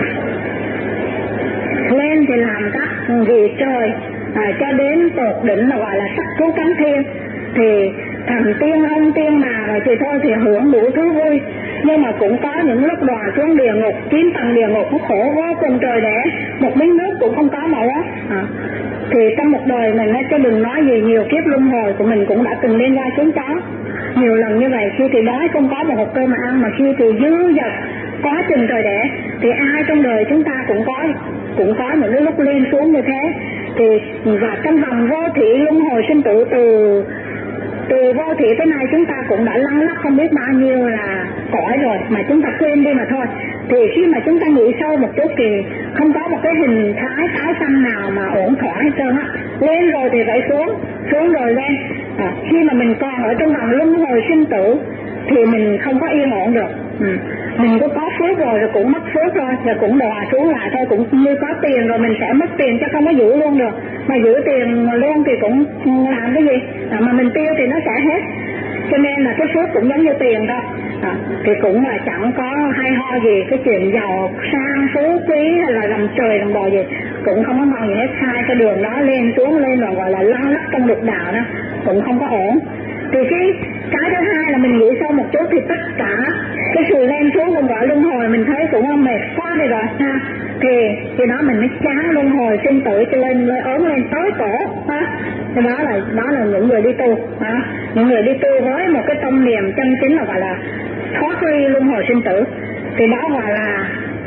Lên thì làm các vị trời à, cho đến tột đỉnh là gọi là sắc cứu cánh thiên, thì thành tiên ông tiên bà rồi thì thôi thì hưởng đủ thứ vui. Nhưng mà cũng có những lúc đọa xuống địa ngục, chín tầng địa ngục nó khổ vô cùng trời đẻ, một miếng nước cũng không có mà uống à. Thì trong một đời mình chứ đừng nói gì, nhiều kiếp luân hồi của mình cũng đã từng lên ra xuống chó nhiều lần như vậy. Khi thì đói không có một hộp cơm mà ăn, mà khi thì dư dật quá chừng trời đẻ. Thì ai trong đời chúng ta cũng có cũng có những cái lúc lên xuống như thế. Thì và trong vòng vô thị luân hồi sinh tử, từ từ vô thị tới nay chúng ta cũng đã lăn lóc không biết bao nhiêu là cõi rồi mà chúng ta quên đi mà thôi. Thì khi mà chúng ta nghĩ sâu một chút thì không có một cái hình thái tái sanh nào mà ổn thỏa hết trơn á. Lên rồi thì phải xuống, xuống rồi lên à, khi mà mình còn ở trong vòng luân hồi sinh tử thì mình không có yên ổn được. ừ. Mình có có phước rồi rồi cũng mất phước rồi, rồi cũng đọa xuống lại thôi. Cũng như có tiền rồi mình sẽ mất tiền chứ không có giữ luôn được. Mà giữ tiền luôn thì cũng làm cái gì à, mà mình tiêu thì nó sẽ hết. Cho nên là cái phước cũng giống như tiền thôi à, thì cũng là chẳng có hay ho gì. Cái chuyện giàu sang phú quý hay là làm trời làm bò gì cũng không có mong gì hết. Sai cái đường đó lên xuống lên rồi gọi là lăn lắc trong lục đạo đó cũng không có ổn. Thì cái cái thứ hai là mình nghĩ sâu một chút thì tất cả cái sự lên xuống của gọi luân hồi mình thấy cũng không mệt quá đi rồi ha. Thì thì đó mình mới chán luân hồi sinh tử cho lên lên ốm lên tới cổ ha. Thì đó là đó là những người đi tu ha. Những người đi tu với một cái tâm niệm chân chính là gọi là thoát ly luân hồi sinh tử. Thì đó gọi là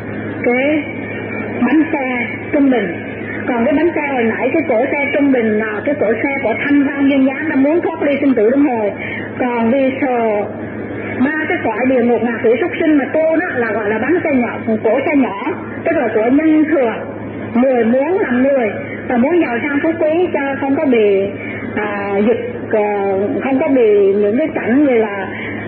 cái bánh xe trung bình. Còn cái bánh xe hồi nãy, cái cổ xe trung bình là cái cổ xe của thanh văn duyên dáng đã muốn thoát ly sinh tử luân hồi. Còn vì sờ ba cái cõi địa ngục ngạ quỷ súc sinh mà tu đó là gọi là bánh xe nhỏ, cổ xe nhỏ, tức là của nhân thừa, người muốn làm người và muốn giàu sang phú quý cho không có bị à, dịch à, không có bị những cái cảnh như là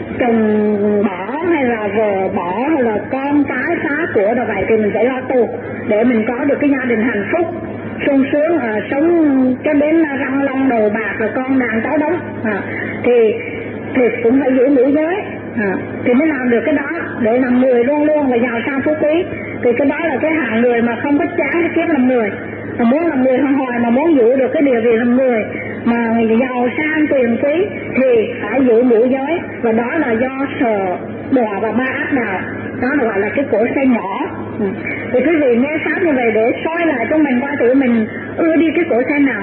chồng bỏ hay là vợ bỏ hay là con cái phá của rồi vậy. Thì mình phải lo tu để mình có được cái gia đình hạnh phúc sung sướng à, sống cho đến răng long đầu bạc rồi con đàn cháu đống à, thì thì cũng phải giữ nữ giới à, thì mới làm được cái đó để làm người luôn luôn và giàu sang phú quý. Thì cái đó là cái hạng người mà không có chán cái kiếp làm người, mà muốn làm người hoài hoài, mà muốn giữ được cái địa vị làm người mà giàu sang tiền quý thì phải giữ nữ giới. Và đó là do sợ đọa và ba ác đạo, đó là gọi là cái cổ xe nhỏ. ừ. Thì quý vị nghe sát như vậy để soi lại cho mình coi thử mình ưa đi cái cổ xe nào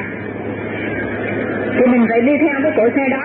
thì mình phải đi theo cái cổ xe đó.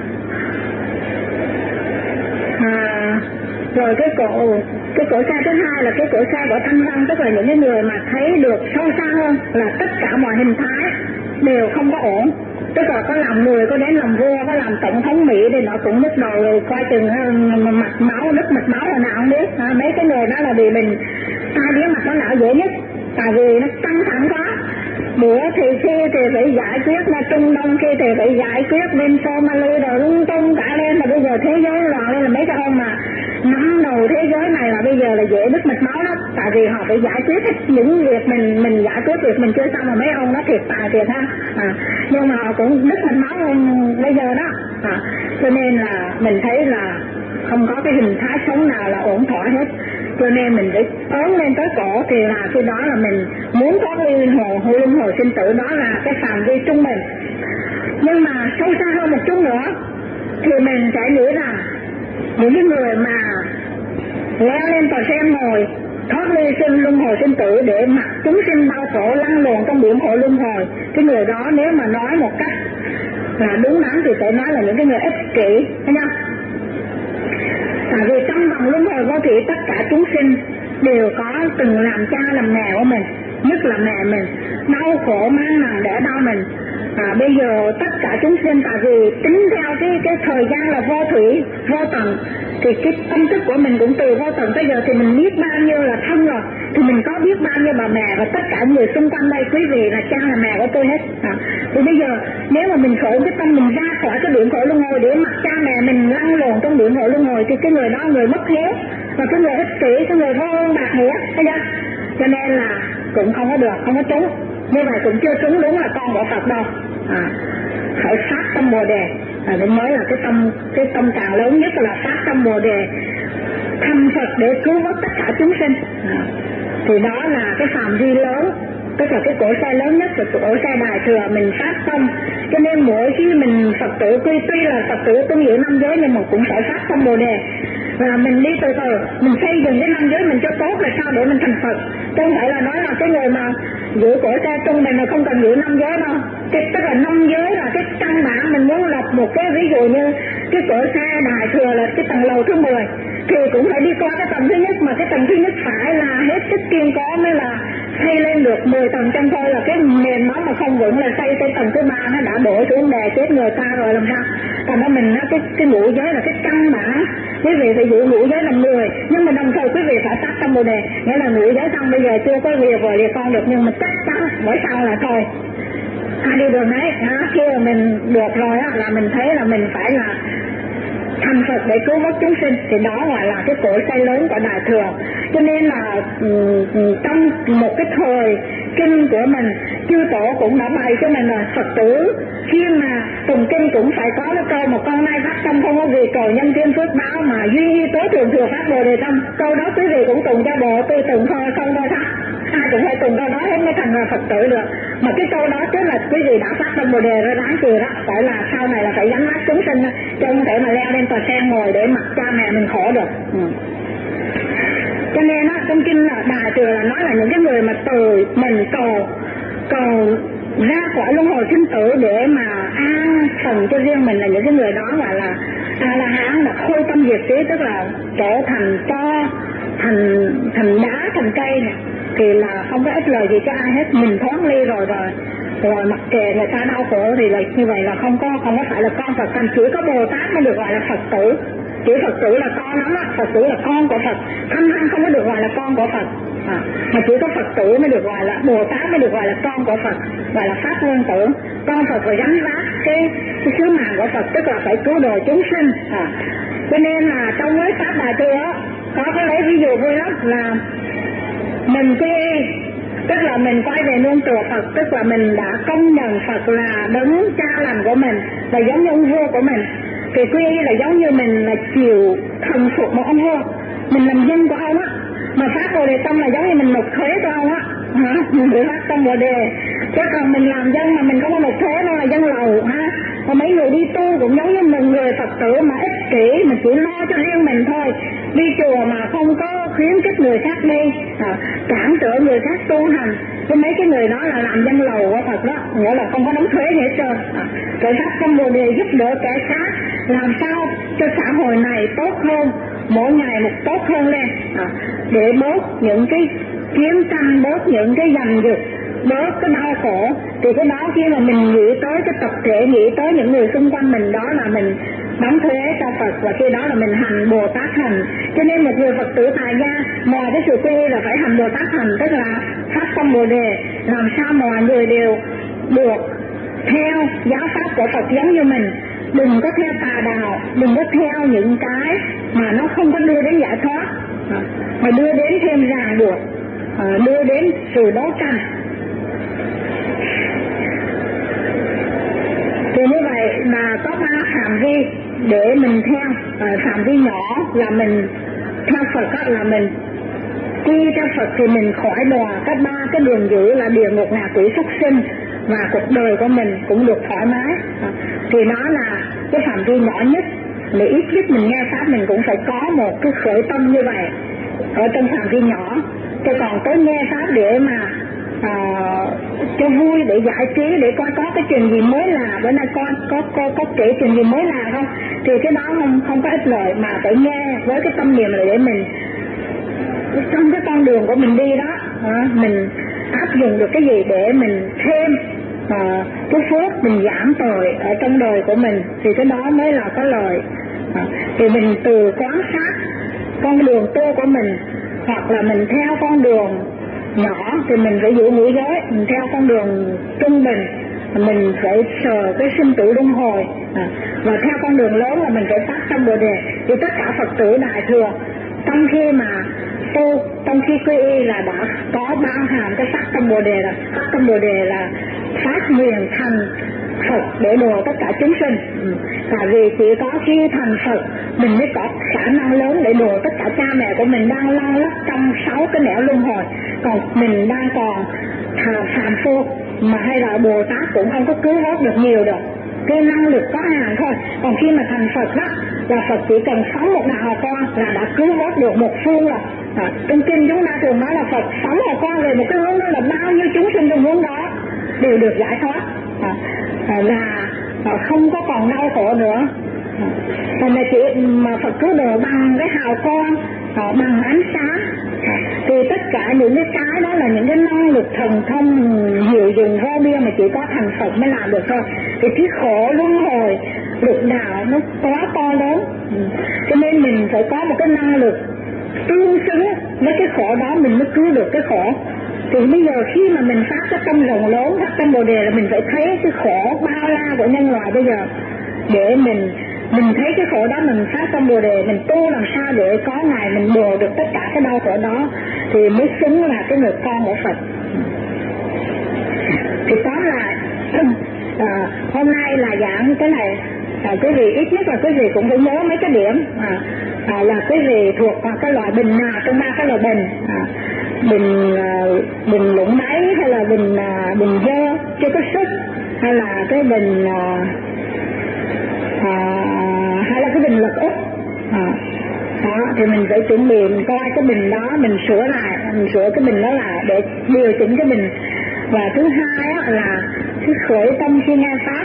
À, rồi cái cổ cái cổ xe thứ hai là cái cổ xe của thanh văn, tức là những cái người mà thấy được sâu xa hơn là tất cả mọi hình thái đều không có ổn. Tức là có làm người, có đến làm vua, có làm tổng thống Mỹ thì nó cũng mất đầu rồi, coi chừng mặt máu, đứt mạch máu là nào không biết à, mấy cái người đó là vì mình tai biến mặt nó não dễ nhất, tại vì nó căng thẳng quá. Bữa thì khi thì phải giải quyết là Trung Đông, khi thì phải giải quyết bên Somali rồi lung tung cả lên. Mà bây giờ thế giới loạn lên là mấy cái ông mà nắm đầu thế giới này là bây giờ là dễ đứt mạch máu lắm. Tại vì họ phải giải quyết hết những việc mình mình giải quyết việc mình chưa xong mà mấy ông đó thiệt tài thiệt ha à, nhưng mà họ cũng đứt mạch máu bây giờ đó à, cho nên là mình thấy là không có cái hình thái sống nào là ổn thỏa hết. Cho nên mình phải ớn lên tới cổ thì là khi đó là mình muốn thoát ly luân hồi luân hồi sinh tử, đó là cái phạm vi trung bình. Nhưng mà sâu xa hơn một chút nữa thì mình sẽ nghĩ là những cái người mà leo lên tòa xe ngồi thoát ly sinh luân hồi sinh tử để mặc chúng sinh đau khổ lăn lộn trong biển khổ luân hồi, cái người đó nếu mà nói một cách là đúng đắn thì phải nói là những cái người ích kỷ, thấy không? Tại vì trong vòng luân hồi vô thị tất cả chúng sinh đều có từng làm cha làm mẹ của mình, nhất là mẹ mình đau khổ mang nặng đẻ đau mình, À, bây giờ tất cả chúng sinh, tại vì tính theo cái cái thời gian là vô thủy vô tận, thì cái tâm thức của mình cũng từ vô tận tới giờ thì mình biết bao nhiêu là thân rồi, thì mình có biết bao nhiêu bà mẹ và tất cả người xung quanh đây, quý vị là cha là mẹ của tôi hết. À, thì bây giờ nếu mà mình khởi cái tâm mình ra khỏi cái biển khổ luân hồi để mặc cha mẹ mình lăn lộn trong biển khổ luân hồi, thì cái người đó người mất hiếu và cái người ích kỷ, cái người vô ơn bạc nghĩa, thấy chưa? Cho nên là cũng không có được, không có trúng. Như vậy cũng chưa trúng đúng là con của Phật đâu. À, phải phát tâm Bồ Đề, à, đấy mới là cái tâm cái tâm trạng lớn nhất là phát tâm Bồ Đề, thăm Phật để cứu vớt tất cả chúng sinh. À, thì đó là cái phạm vi lớn, tức là cái cỗ xe lớn nhất, cái cỗ xe Đại Thừa mình phát tâm. Cho nên mỗi khi mình Phật tử tuy tuy là Phật tử tuân giữ năm giới nhưng mà cũng phải phát tâm Bồ Đề, và mình đi từ từ mình xây dựng cái năm giới mình cho tốt là sao để mình thành Phật. Chứ không phải là nói là cái người mà giữ cỗ xe trung bình mà không cần giữ năm giới đâu. Cái, tức là năm giới là cái căn bản. Mình muốn lập một cái ví dụ như cái cỗ xe Đại Thừa là cái tầng lầu thứ mười, thì cũng phải đi qua cái tầng thứ nhất, mà cái tầng thứ nhất phải là hết sức kiên cố mới là xây lên được mười tầng chân thôi, là cái nền móng mà không vững là xây tới tầng thứ ba nó đã đổ xuống đè chết người ta rồi làm sao. Còn đó mình cái cái ngũ giới là cái căn bản, quý vị phải giữ ngũ giới làm mười, nhưng mà đồng thời quý vị phải phát tâm Bồ Đề, nghĩa là ngũ giới xong bây giờ chưa có lìa vợ lìa con được, nhưng mà chắc chắn mỗi sau là thôi à, đi đường đấy à, khi mà mình được rồi á, là mình thấy là mình phải là thành Phật để cứu vớt chúng sinh, thì đó gọi là cái cỗ xe lớn của Đại Thừa. Cho nên là trong một cái thời kinh của mình, chư tổ cũng đã bày cho mình là Phật tử khi mà tùng kinh cũng phải có cái câu một con nay phát tâm không có vì cầu nhân thiên phước báo mà duy y tối thường thừa phát Bồ Đề tâm. Câu đó quý vị cũng tùng cho bộ, tôi tùng thôi không thôi thắt, ai cũng phải tùng câu đó hết mới thành là Phật tử được. Mà cái câu đó tức là quý vị đã phát tâm Bồ Đề rồi đáng cười đó, phải là sau này là phải gánh vác chúng sinh, chứ không thể mà leo lên tòa xe ngồi để mặc cha mẹ mình khổ được. Ừ. Cho nên á, trong kinh là Đại Thừa là nói là những cái người mà từ mình cầu cầu ra khỏi luân hồi sinh tử để mà an phần cho riêng mình, là những cái người đó gọi là A La Hán, là khôi tâm diệt trí, tức là trở thành tro, thành thành đá, thành cây này, thì là không có ích lời gì cho ai hết, mình thoát ly rồi rồi rồi mặc kệ người ta đau khổ, thì là như vậy là không có không có phải là con Phật. Thành chỉ có Bồ Tát mới được gọi là Phật tử. Chỉ Phật tử là con lắm á, Phật tử là con của Phật, thanh văn không có được gọi là con của Phật. À, mà chỉ có Phật tử mới được gọi là Bồ Tát, mới được gọi là con của Phật, gọi là pháp vương tử. Con Phật phải gánh vác cái cái sứ mạng của Phật, tức là phải cứu độ chúng sinh. À, cho nên là trong với pháp Đại Thừa có cái lấy ví dụ vui lắm là mình quy y, tức là mình quay về nương tựa Phật, tức là mình đã công nhận Phật là đấng cha lành của mình, là giống như ông vua của mình. Thì quy y là giống như mình là chịu thần phục một ông vua, mình làm dân của ông á. Mà phát Bồ Đề tâm là giống như mình nộp thuế cho ông á, hả? Mình phải phát tâm Bồ Đề. Chứ còn mình làm dân mà mình không có nộp thuế, nó là dân lầu ha. Và mấy người đi tu cũng giống như một người Phật tử mà ích kỷ, mình chỉ lo cho riêng mình thôi. Đi chùa mà không có khuyến khích người khác đi, à, cản trở người khác tu hành. Với mấy cái người đó là làm dân lầu của Phật đó, nghĩa là không có đóng thuế gì hết trơn. À, rồi phát tâm Bồ Đề giúp đỡ kẻ khác, làm sao cho xã hội này tốt hơn, mỗi ngày một tốt hơn lên, à, để bớt những cái chiến tranh, bớt những cái giành giật, bớt cái đau khổ. Thì cái đó khi mà mình nghĩ tới cái tập thể, nghĩ tới những người xung quanh mình, đó là mình đóng thuế cho Phật, và khi đó là mình hành Bồ Tát hành. Cho nên một người Phật tử tại gia ngoài cái sự quy y là phải hành Bồ Tát hành, tức là phát tâm Bồ Đề, làm sao mọi người đều được theo giáo pháp của Phật giống như mình. Đừng có theo tà đạo, đừng có theo những cái mà nó không có đưa đến giải thoát, mà đưa đến thêm ràng buộc, đưa đến sự đấu tranh. Thì như vậy là có ba phạm vi để mình theo. Phạm vi nhỏ là mình theo Phật, là mình đi theo Phật thì mình khỏi đọa các ba cái đường dữ là địa ngục, ngạ quỷ, súc sinh, và cuộc đời của mình cũng được thoải mái. Thì đó là cái phạm vi nhỏ nhất, để ít nhất mình nghe pháp mình cũng phải có một cái khởi tâm như vậy ở trong phạm vi nhỏ. Chứ còn tới nghe pháp để mà à, cho vui, để giải trí, để coi có cái chuyện gì mới là bữa nay con có có có kể chuyện gì mới là không, thì cái đó không không có ích lợi, mà phải nghe với cái tâm niệm là để mình trong cái con đường của mình đi đó, à, mình áp dụng được cái gì để mình thêm à, cái phước mình giảm tội ở trong đời của mình, thì cái đó mới là có lợi. À, thì mình từ quan sát con đường tu của mình, hoặc là mình theo con đường nhỏ thì mình phải giữ mũi giới, mình theo con đường trung bình mình phải sờ cái sinh tử luân hồi, à, và theo con đường lớn là mình phải phát tâm Bồ Đề. Thì tất cả Phật tử Đại Thừa trong khi mà tu, trong khi quy y là đã có bao hàm cái phát tâm Bồ Đề, là phát tâm Bồ Đề là phát nguyện thành Phật để độ tất cả chúng sinh. Ừ. Tại vì chỉ có khi thành Phật mình mới có khả năng lớn để độ tất cả cha mẹ của mình đang lăn lóc trong sáu cái nẻo luân hồi, còn mình đang còn phàm phu mà hay là Bồ Tát cũng không có cứu vớt được nhiều được, cái năng lực có hạn thôi. Còn khi mà thành Phật đó là Phật chỉ cần sống một đạo con là đã cứu vớt được một phương rồi. À, trong kinh chúng ta thường nói là Phật sống một con về một cái hướng đó là bao nhiêu chúng sinh trong hướng đó đều được giải thoát, à, à, là à, không có còn đau khổ nữa. À, còn là chỉ mà Phật cứu độ bằng cái hào quang, à, bằng ánh sáng, à, thì tất cả những cái cái đó là những cái năng lực thần thông hiệu dụng vô biên mà chỉ có thành Phật mới làm được thôi. Thì cái khổ luân hồi lục đạo nó quá to lớn, ừ. Cho nên mình phải có một cái năng lực tương xứng với cái khổ đó mình mới cứu được cái khổ. Thì bây giờ khi mà mình phát cái tâm rộng lớn, phát tâm Bồ Đề là mình phải thấy cái khổ bao la của nhân loại bây giờ, để mình mình thấy cái khổ đó mình phát tâm Bồ Đề, mình tu làm sao để có ngày mình độ được tất cả cái đau khổ đó thì mới xứng là cái người con của Phật. Thì tóm lại à, hôm nay là giảng cái này, à, quý vị ít nhất là quý vị cũng phải nhớ mấy cái điểm, à, à, là quý vị thuộc vào cái loại bình nào trong ba cái loại bình, à, bình uh, bình lũng đáy, hay là bình uh, bình dơ chưa có sức, hay là cái bình uh, uh, hay là cái bình lật úp, à, đó thì mình phải chuẩn bị mình coi cái bình đó mình sửa lại, mình sửa cái bình đó lại để điều chỉnh cái bình. Và thứ hai á, là cái khởi tâm khi nghe pháp,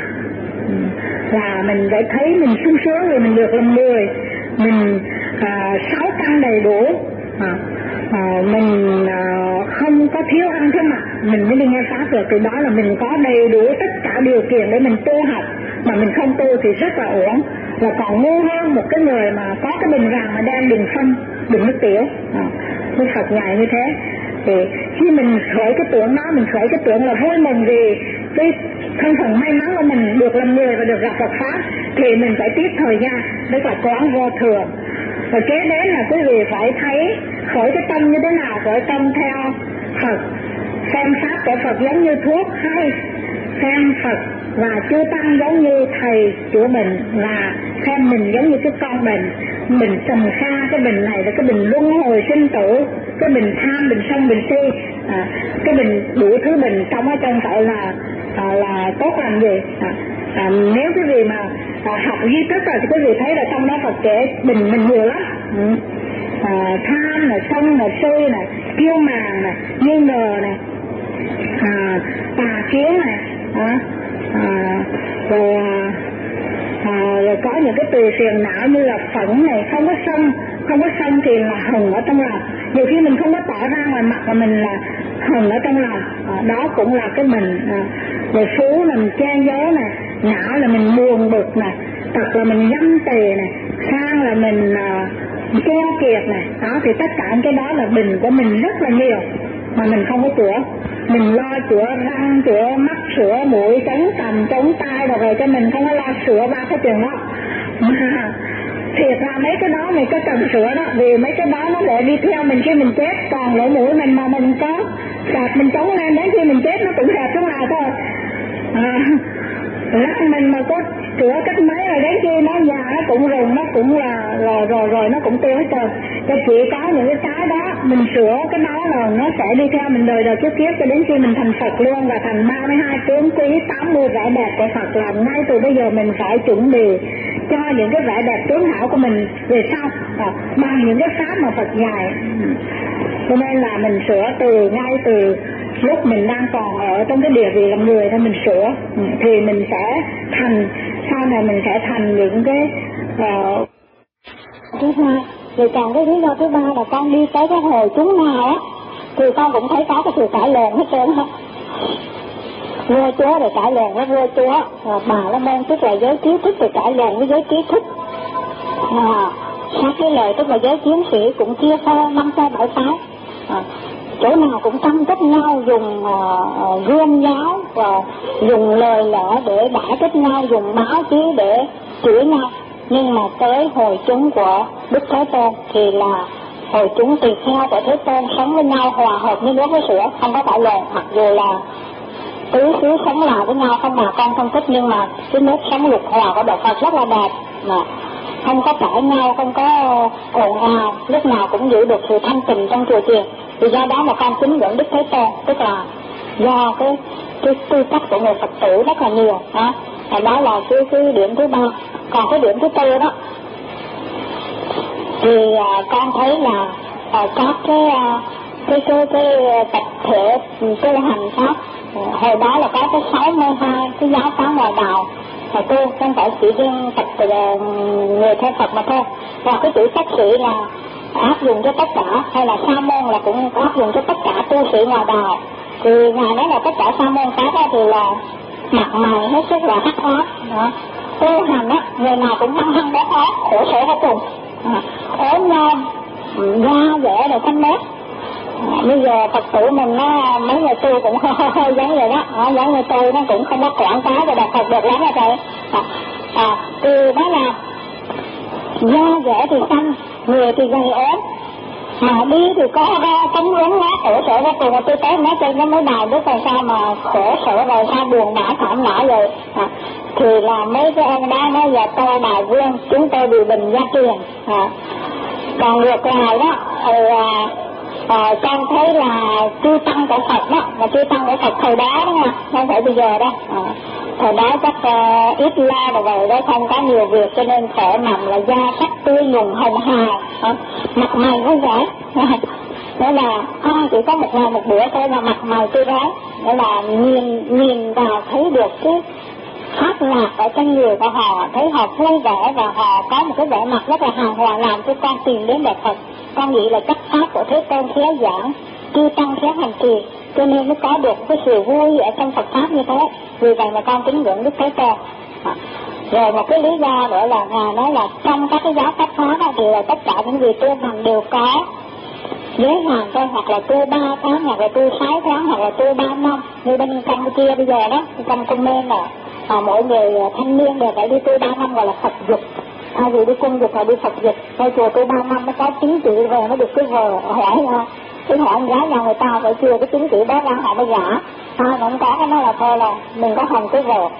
là mình phải thấy mình sung sướng vì mình được làm người, mình uh, sáu căn đầy đủ, à, À, mình à, không có thiếu ăn thiếu mặc mình mới đi nghe pháp được. Từ đó là mình có đầy đủ tất cả điều kiện để mình tu học, mà mình không tu thì rất là uổng, là còn ngu hơn một cái người mà có cái bình vàng mà đem bình phân, bình nước tiểu. À, Đức Phật dạy như thế. Thì khi mình khởi cái tưởng đó, mình khởi cái tưởng là vui mừng vì cái thân phận may mắn của mình được làm người và được gặp Phật pháp, thì mình phải tiếp thời gian, tức là quán vô thường. Và kế đến là quý vị phải thấy khởi cái tâm như thế nào, khởi tâm theo Phật, xem pháp của Phật giống như thuốc hay, xem Phật và chư tăng giống như thầy chữa bệnh, và xem mình giống như cái con bệnh. Mình trầm kha cái bình này là cái bình luân hồi sinh tử, cái bình tham, bình sân, bình si, à, cái bình đủ thứ bình trong ở trong phải là à, là tốt làm gì. À, à, nếu quý vị mà à, học duy thức rồi thì quý vị thấy là trong đó Phật kể bình mình nhiều lắm. Ừ. À, tham này, sân này, si này, kiêu màng này, nghi ngờ này, à, tà kiến này, à, à, rồi, à, rồi có những cái từ phiền não như là phẫn này, không có sân, không có sân thì là hừng ở trong lòng. Nhiều khi mình không có tỏ ra ngoài mặt mà mình là hừng ở trong lòng, à, đó cũng là cái mình. À, rồi phú là mình che giấu này, não là mình buồn bực này, tật là mình dâm tề này, sang là mình à, keo kiệt này, đó thì tất cả cái đó là bình của mình rất là nhiều mà mình không có chữa. Mình lo chữa răng, chữa mắt, sửa mũi, chống cằm, chống tai rồi, rồi cho mình không có lo sửa ba cái chuyện đó. Mà thiệt ra mấy cái đó mình có cần sửa đó, vì mấy cái đó nó để đi theo mình khi mình chết. Còn lỗ mũi mình mà mình có đạp mình chống lên đến khi mình chết nó cũng đẹp xuống nào thôi. À, răng mình mà có sửa cách mấy rồi đến khi nó già nó cũng rùng, nó cũng là rồi rồi rồi nó cũng tiêu hết trơn. Cho chỉ có những cái cái đó mình sửa cái đó là nó sẽ đi theo mình đời đời kiếp kiếp cho đến khi mình thành Phật luôn, và thành ba mươi hai tướng quý tám mươi vẻ đẹp của Phật. Làm ngay từ bây giờ mình phải chuẩn bị cho những cái vẻ đẹp tướng hảo của mình về sau, à, bằng những cái pháp mà Phật dạy. Cho nên là mình sửa từ ngay từ lúc mình đang còn ở trong cái địa vị làm người thì mình sửa, thì mình sẽ thành, sau này mình sẽ thành những cái uh... thứ hai. Rồi còn cái lý do thứ ba là con đi tới cái hồi chúng nào á thì con cũng thấy có cái sự cãi lộn hết trơn á. vua chúa rồi cãi lộn với vua chúa, à, bà la môn tức là giới trí thức rồi cãi lộn với giới trí thức. À, sát cái lời tức là giới chiến sĩ cũng chia phe năm phe bảy phái, à, chỗ nào cũng tranh chấp nhau, dùng uh, gươm giáo và dùng lời lẽ để đả kích nhau, dùng báo chí để chửi nhau. Nhưng mà tới hồi chúng của Đức Thế Tôn thì là hồi chúng tỳ kheo của Thế Tôn sống với nhau hòa hợp như nước với sữa, không có cãi lộn. Mặc dù là tứ xứ sống lại với nhau, không bà con không thích, nhưng mà cái nếp sống lục hòa của Đạo Phật rất là đẹp, mà không có cãi nhau, không có ồn ào, lúc nào cũng giữ được sự thanh tịnh trong chùa chiền. Vì do đó mà con kính ngưỡng Đức Thế Tôn, tức là do cái cái tư cách của người Phật tử rất là nhiều đó. Và đó là cái cái điểm thứ ba. Còn cái điểm thứ tư đó thì à, con thấy là à, các cái à, cái cái cái tập thể tu hành pháp hồi đó là có cái sáu mươi hai cái giáo pháp ngoại đạo mà tu, không phải chỉ riêng tập người theo Phật mà thôi. Và cái chữ tác sĩ là áp dụng cho tất cả, hay là sa môn là cũng áp dụng cho tất cả tu sĩ ngoại đạo. Thì ngài nói là tất cả sa môn pháp đó thì là mặt mày hết sức là hắc ác đó. Tu hành á, người nào cũng hăng hăng bó ác, khổ sở vô cùng, à, ốm nhom, da dẻ rồi thanh nét. À, bây giờ Phật tử mình nó mấy người tu cũng hơi hơi giống vậy đó, à, giống người tu nó cũng không có quảng cáo và Đạo Phật được lắm là vậy. À, à, thì đó là da dẻ thì xanh, người thì gầy ốm, mà đi thì có ra tấm lớn quá khổ sở vô cùng. Mà tôi tới nói trên nó mới bài biết là sao mà khổ sở rồi, sao buồn bã thảm não rồi. À, thì là mấy cái ông đó nói giờ tôi đại vương, chúng tôi bị bình gia truyền. À, còn ngược lại đó thì à, à, con thấy là chư tăng của Phật đó, mà chư tăng của Phật thời đó đó nha, không phải bây giờ đó. À, thời đó chắc uh, ít la rồi vậy đó, không có nhiều việc cho nên khỏe mạnh, là da sắc tươi nhuần hồng hào, à, mặt mày vui vẻ. Đó là ăn chỉ có một ngày một bữa thôi mà mặt mày tươi rói, đó là nhìn nhìn vào thấy được cái phát lạc ở trong người của họ, thấy họ vui vẻ và họ có một cái vẻ mặt rất là hài hòa, làm cho con tìm đến Đạo Phật. Con nghĩ là chắc pháp của Thế Tôn khéo giảng, chư tăng khéo hành trì, cho nên mới có được cái sự vui ở trong Phật pháp như thế. Vì vậy mà con kính ngưỡng Đức Thế Tôn. À, rồi một cái lý do nữa là ngài nói là trong các cái giáo pháp hóa đó thì là tất cả những người tu hành đều có giới hạn thôi, hoặc là tu ba tháng, hoặc là tu sáu tháng, hoặc là tu ba năm. Như bên Campuchia bây giờ đó, trong công mê là à, mỗi người thanh niên đều phải đi tu ba năm, gọi là Phật dục. Thay vì đi cung dục là đi Phật dục. Ngay chùa tu ba năm nó có chứng chỉ về nó được cái vờ hỏi nha. Cái hỏi con gái nhà người ta phải chưa cái chứng chỉ đó ra họ mới gả. Ai mà không có cái nói là thôi là mình có hành cái vờ.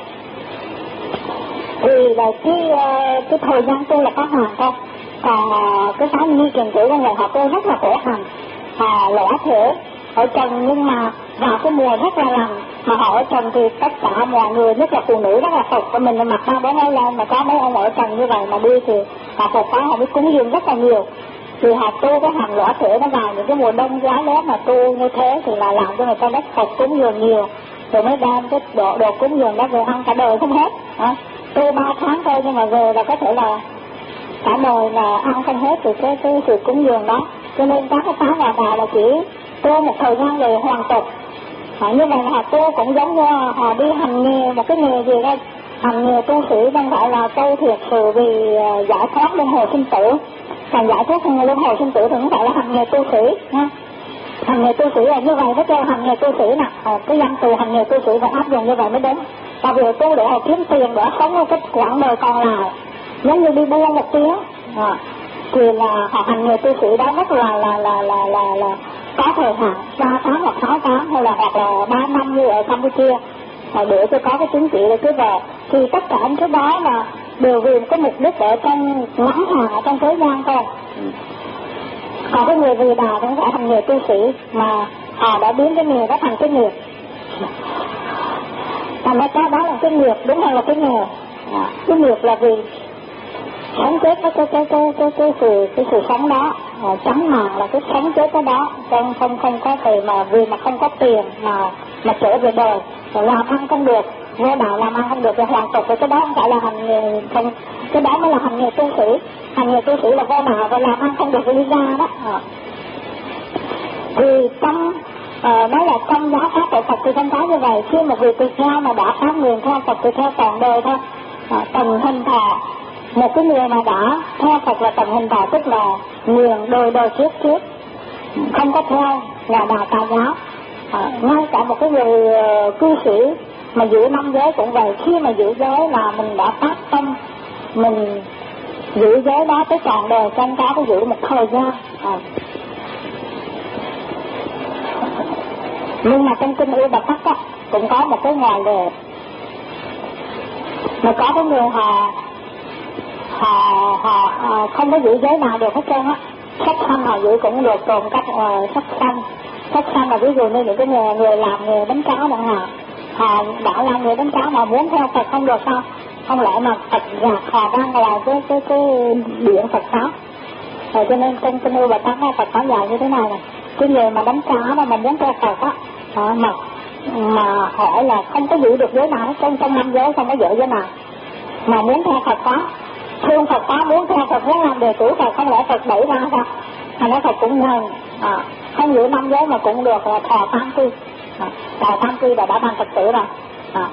Vì là cái cái thời gian tu là có hạn thôi. Còn cái pháp như truyền cử của người họ tu rất là khổ hành, à, lõa thể ở trần, nhưng mà vào cái mùa rất là lành mà họ ở trần thì tất cả mọi người, nhất là phụ nữ rất là phục, và mình là mặc ba bốn áo lên, mà có mấy ông ở trần như vậy mà đi thì họ phục phá, họ mới cúng dường rất là nhiều. Thì họ tu cái hành lõa thể nó vào những cái mùa đông giá lép mà tu như thế thì là làm cho người ta rất phục cúng dường nhiều, rồi mới đem cái đồ, đồ cúng dường đó về ăn cả đời không hết. À, tu ba tháng thôi nhưng mà về là có thể là cả đời là ăn không hết từ cái, cái sự cúng dường đó. Cho nên các cái phái hòa đạo là chỉ tu một thời gian rồi hoàn tục. À, như vậy là họ tu cũng giống như họ đi hành nghề, một cái nghề gì đó, hành nghề tu sĩ không phải là tu thiệt sự vì uh, giải thoát luân hồi sinh tử. Còn giải thoát luân hồi sinh tử thì không phải là hành nghề tu sĩ nha. Hành nghề tu sĩ là như vậy, nó kêu hành nghề tu sĩ nè, à, cái danh từ hành nghề tu sĩ phải áp dụng như vậy mới đúng. Tại vì tu để họ kiếm tiền để sống ở cái quãng đời còn lại, giống như đi buôn một tiếng, à, thì là họ hành nghề tu sĩ đó rất là là là là là, là có thời hạn ba tháng hoặc sáu tháng hay là hoặc là ba năm như ở Campuchia, à, để cho có cái chứng chỉ để cứ về. Thì tất cả những cái đó là đều vì cái mục đích ở trong ngắn hạn trong thế gian thôi. Còn cái người vì đạo cũng phải hành nghề tu sĩ mà họ đã biến cái nghề đó thành cái nghiệp. Thành ra cái đó là cái nghiệp, đúng hơn là cái nghề. À, cái nghiệp là vì sống chết với cái cái cái cái cái sự cái sự sống đó, à, chấm mạng là cái sống chết cái đó, không không không có tiền mà vì mà không có tiền mà mà trở về đời, rồi làm ăn không được, vô đạo làm ăn không được thì hoàn tục, rồi cái đó không phải là hành nghề, không, cái đó mới là hành nghề tu sĩ. Hành nghề tu sĩ là vô đạo và làm ăn không được thì đi ra đó. À. Thì trong à, nói là trong giáo pháp của Phật thì không có như vậy. Khi một vị tỳ kheo mà đã phát nguyện theo Phật thì theo trọn đời thôi, à, tầng hình thọ. Một cái người mà đã theo Phật là tầng hình thọ, tức là nguyện đời đời kiếp kiếp, không có theo nhà đạo tà giáo. À, ngay cả một cái người uh, cư sĩ mà giữ năm giới cũng vậy. Khi mà giữ giới là mình đã phát tâm mình giữ giới đó tới trọn đời, trong đó có giữ một thời gian. À. Nhưng mà trong kinh Yêu Bạch Tắc cũng có một cái ngoại lệ, mà có cái người họ họ họ, họ không có giữ giới nào được hết trơn á. Sắc sanh họ giữ cũng được, gồm các uh, sắc sanh. Sắc sanh là ví dụ như những cái người, người làm nghề đánh cá chẳng hạn, họ đã làm nghề đánh cá mà muốn theo Phật không được sao? Không lẽ mà Phật gạt họ đang là cái cái cái điện Phật pháp. Rồi cho nên trong kinh Yêu Bạch Tắc Phật có dạy như thế này này, cái người mà đánh cá mà mình muốn theo Phật á, mà mà hỏi là không có giữ được giới nào trong trong năm giới, không có giữ giới nào mà muốn theo Phật pháp, thương Phật pháp, muốn theo Phật, muốn làm đệ tử Phật, không lẽ Phật đẩy ra sao? Thành ra Phật cũng nhận, à, không giữ năm giới mà cũng được là thọ tam quy. À, thọ tam quy là đã thành Phật tử rồi. À,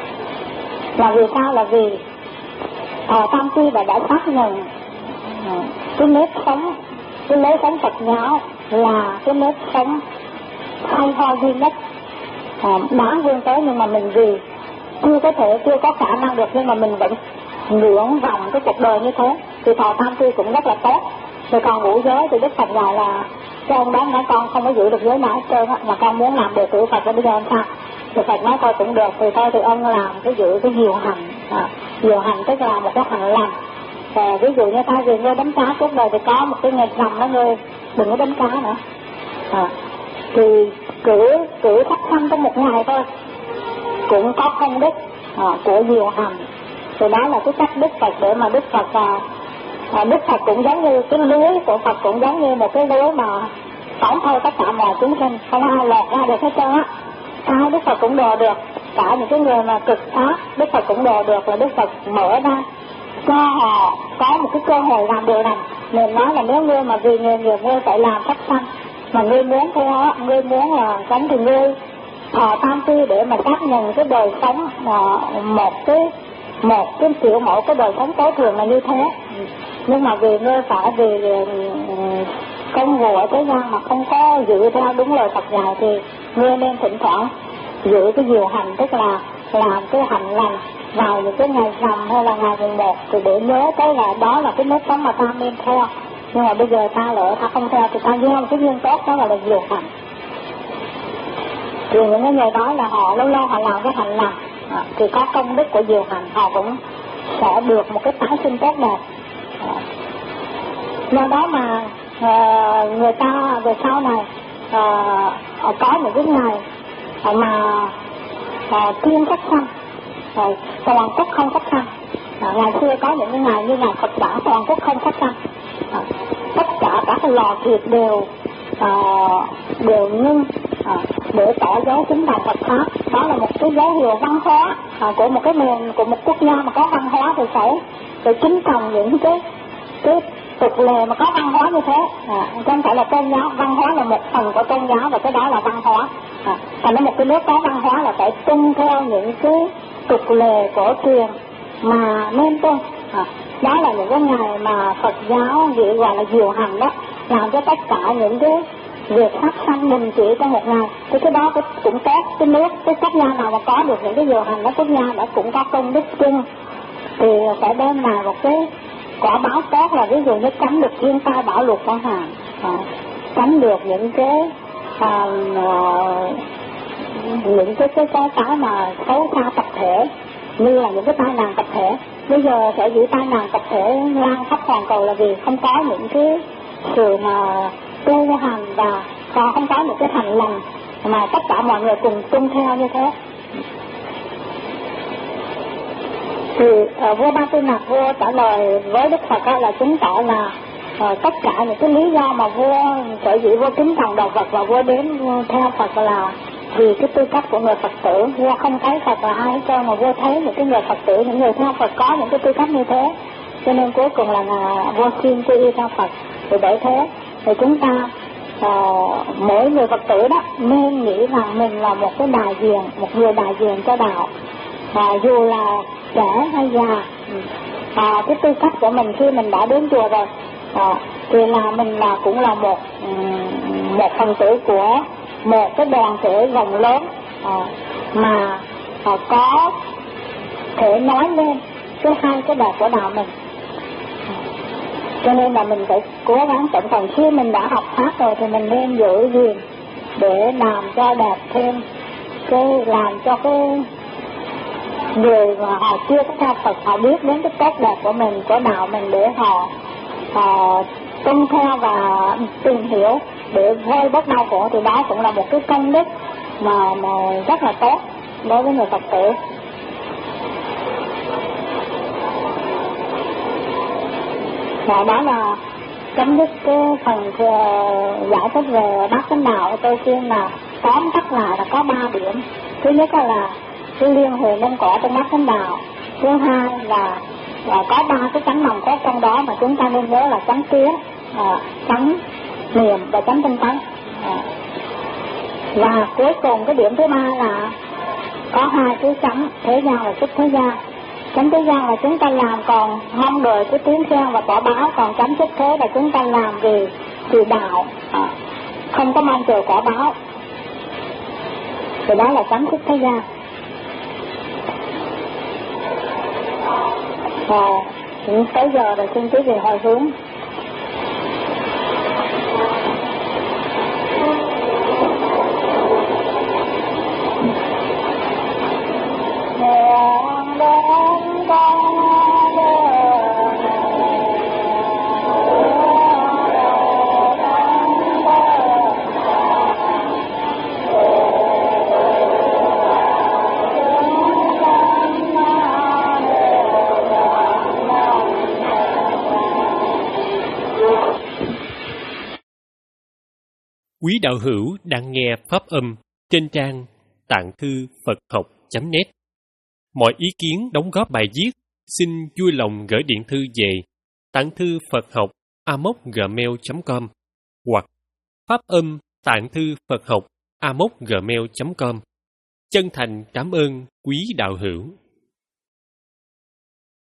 là vì sao? Là vì thọ tam quy là đã xác nhận à, cái nếp sống, cái lối sống Phật giáo là cái nếp sống hay ho duy nhất, à, đáng vươn tới. Nhưng mà mình vì chưa có thể, chưa có khả năng được, nhưng mà mình vẫn ngưỡng vọng cái cuộc đời như thế, thì thọ tam quy cũng rất là tốt. Rồi còn ngũ giới thì Đức Phật dạy là cái ông đó nói con không có giữ được giới nào hết trơn á, mà con muốn làm đệ tử Phật, bây giờ làm sao? Thì Phật nói thôi cũng được, thì thôi thì ông làm cái giữ cái diệu hành. À, diệu hành tức là một cái hành lành. À, ví dụ như thay vì ngươi đánh cá suốt đời thì có một cái nghịch ngầm đó, ngươi đừng có đánh cá nữa. À, thì cử cử thắp sanh trong một ngày thôi cũng có công đức à, của diệu hành. Thì đó là cái cách Đức Phật để mà Đức Phật à, à, Đức Phật cũng giống như cái lưới của Phật, cũng giống như một cái lưới mà phóng thôi tất cả mọi chúng sinh, không ai lọt ra được hết trơn á. Ai Đức Phật cũng đò được, cả những cái người mà cực ác Đức Phật cũng đò được, là Đức Phật mở ra cho họ có một cái cơ hội làm điều này. Mình nói là nếu ngươi mà vì nghề nghiệp ngươi phải làm thất sanh, mà ngươi muốn theo, ngươi muốn là sống thì ngươi thọ tam quy để mà xác nhận cái đời sống mà một cái một cái kiểu mẫu cái đời sống tối thường là như thế. Nhưng mà vì ngươi phải vì công vụ ở thế gian mà không có giữ theo đúng lời Phật dạy, thì ngươi nên thỉnh thoảng giữ cái diệu hành, tức là làm cái hành lành vào những cái ngày rằm hay là ngày mùng một, thì để nhớ tới là đó là cái nếp sống mà ta nên theo. Nhưng mà bây giờ ta lỡ ta không theo thì ta gieo cái duyên tốt đó là được diệu hành. Thì những cái người đó là họ lâu lâu họ làm cái hành lành à, thì có công đức của diệu hành, họ cũng sẽ được một cái tái sinh tốt đẹp. À, do đó mà à, người ta về sau này à, có những cái ngày à, mà à, thiên thất sanh, à, toàn quốc không thất sanh. À, ngày xưa có những cái ngày như ngày Phật đản toàn quốc không thất sanh, à, tất cả các cái lò thịt đều à, đều ngưng à, để tỏ dấu chính đạo Phật pháp. Đó là một cái dấu hiệu văn hóa à, của một cái miền, của một quốc gia mà có văn hóa thì phải phải chính trọng những cái cái tục lệ mà có văn hóa như thế. À, không phải là tôn giáo, văn hóa là một phần của tôn giáo và cái đó là văn hóa. À, thành ra một cái nước có văn hóa là phải tuân theo những cái tục lệ cổ truyền mà nên tuân. À, đó là những cái ngày mà Phật giáo gì gọi là diệu hành đó, làm cho tất cả những cái việc phát sanh đình chỉ trong một ngày. Thì cái đó cũng tốt. Cái nước, cái quốc gia nào mà có được những cái diệu hành đó, quốc gia đó cũng có công đức chung, thì sẽ đem lại một cái quả báo tốt, là ví dụ như tránh được thiên tai bão lụt chẳng hạn, à, tránh được những cái à, những cái cái cái cái mà xấu xa tập thể, như là những cái tai nạn tập thể. Bây giờ sẽ giữ tai nạn tập thể lan khắp toàn cầu là vì không có những cái sự mà tu hành và còn không có những cái hành lành mà tất cả mọi người cùng tuân theo như thế. Thì uh, vua Ba Tư Nặc vua trả lời với Đức Phật là chứng tỏ là uh, tất cả những cái lý do mà vua sở dĩ vua kính trọng đạo Phật và vua đến theo Phật là vì cái tư cách của người Phật tử. Vua không thấy Phật là ai hết trơn, mà vua thấy những cái người Phật tử, những người theo Phật có những cái tư cách như thế, cho nên cuối cùng là, là vua xin quy y theo Phật. Thì bởi thế thì chúng ta à, mỗi người Phật tử đó nên nghĩ rằng mình là một cái đại diện, một người đại diện cho đạo, à, dù là trẻ hay già. À, cái tư cách của mình khi mình đã đến chùa rồi, à, thì là mình là cũng là một một phần tử của một cái đoàn thể rộng lớn, à, mà à, có thể nói lên cái hai cái đẹp của đạo mình. Cho nên là mình phải cố gắng tận phần, khi mình đã học pháp rồi thì mình nên giữ gìn để làm cho đẹp thêm, cái làm cho cái người mà họ chưa có theo Phật họ biết đến cái tốt đẹp của mình, của đạo mình, để họ họ tuân theo và tìm hiểu để vơi bớt đau khổ. Thì đó cũng là một cái công đức mà, mà rất là tốt đối với người Phật tử. Và đó là chấm dứt cái phần giải thích về bát chánh đạo. Tôi khuyên là tóm tắt lại là có ba điểm. Thứ nhất là cái liên hệ nhân quả trong bát chánh đạo. Thứ hai là, là có ba cái chánh nòng cốt trong đó mà chúng ta nên nhớ là chánh kiến, à, chánh niệm và chánh tinh tấn. À. Và cuối cùng cái điểm thứ ba là có hai cái chánh thế gian và xuất thế gian. Chánh thế gian là chúng ta làm còn mong đợi cái tiếng khen và quả báo, còn chánh xuất thế là chúng ta làm vì vì đạo, à, không có mong chờ quả báo. Thì đó là chánh xuất thế gian. Và cũng tới giờ rồi, xin quý vị hồi hướng. Quý đạo hữu đang nghe pháp âm trên trang tạng thư Phật học chấm net. Mọi ý kiến đóng góp bài viết xin vui lòng gửi điện thư về tạng thư Phật học a mốc gmail chấm com hoặc pháp âm tạng thư Phật học a mốc gmail chấm com. Chân thành cảm ơn quý đạo hữu.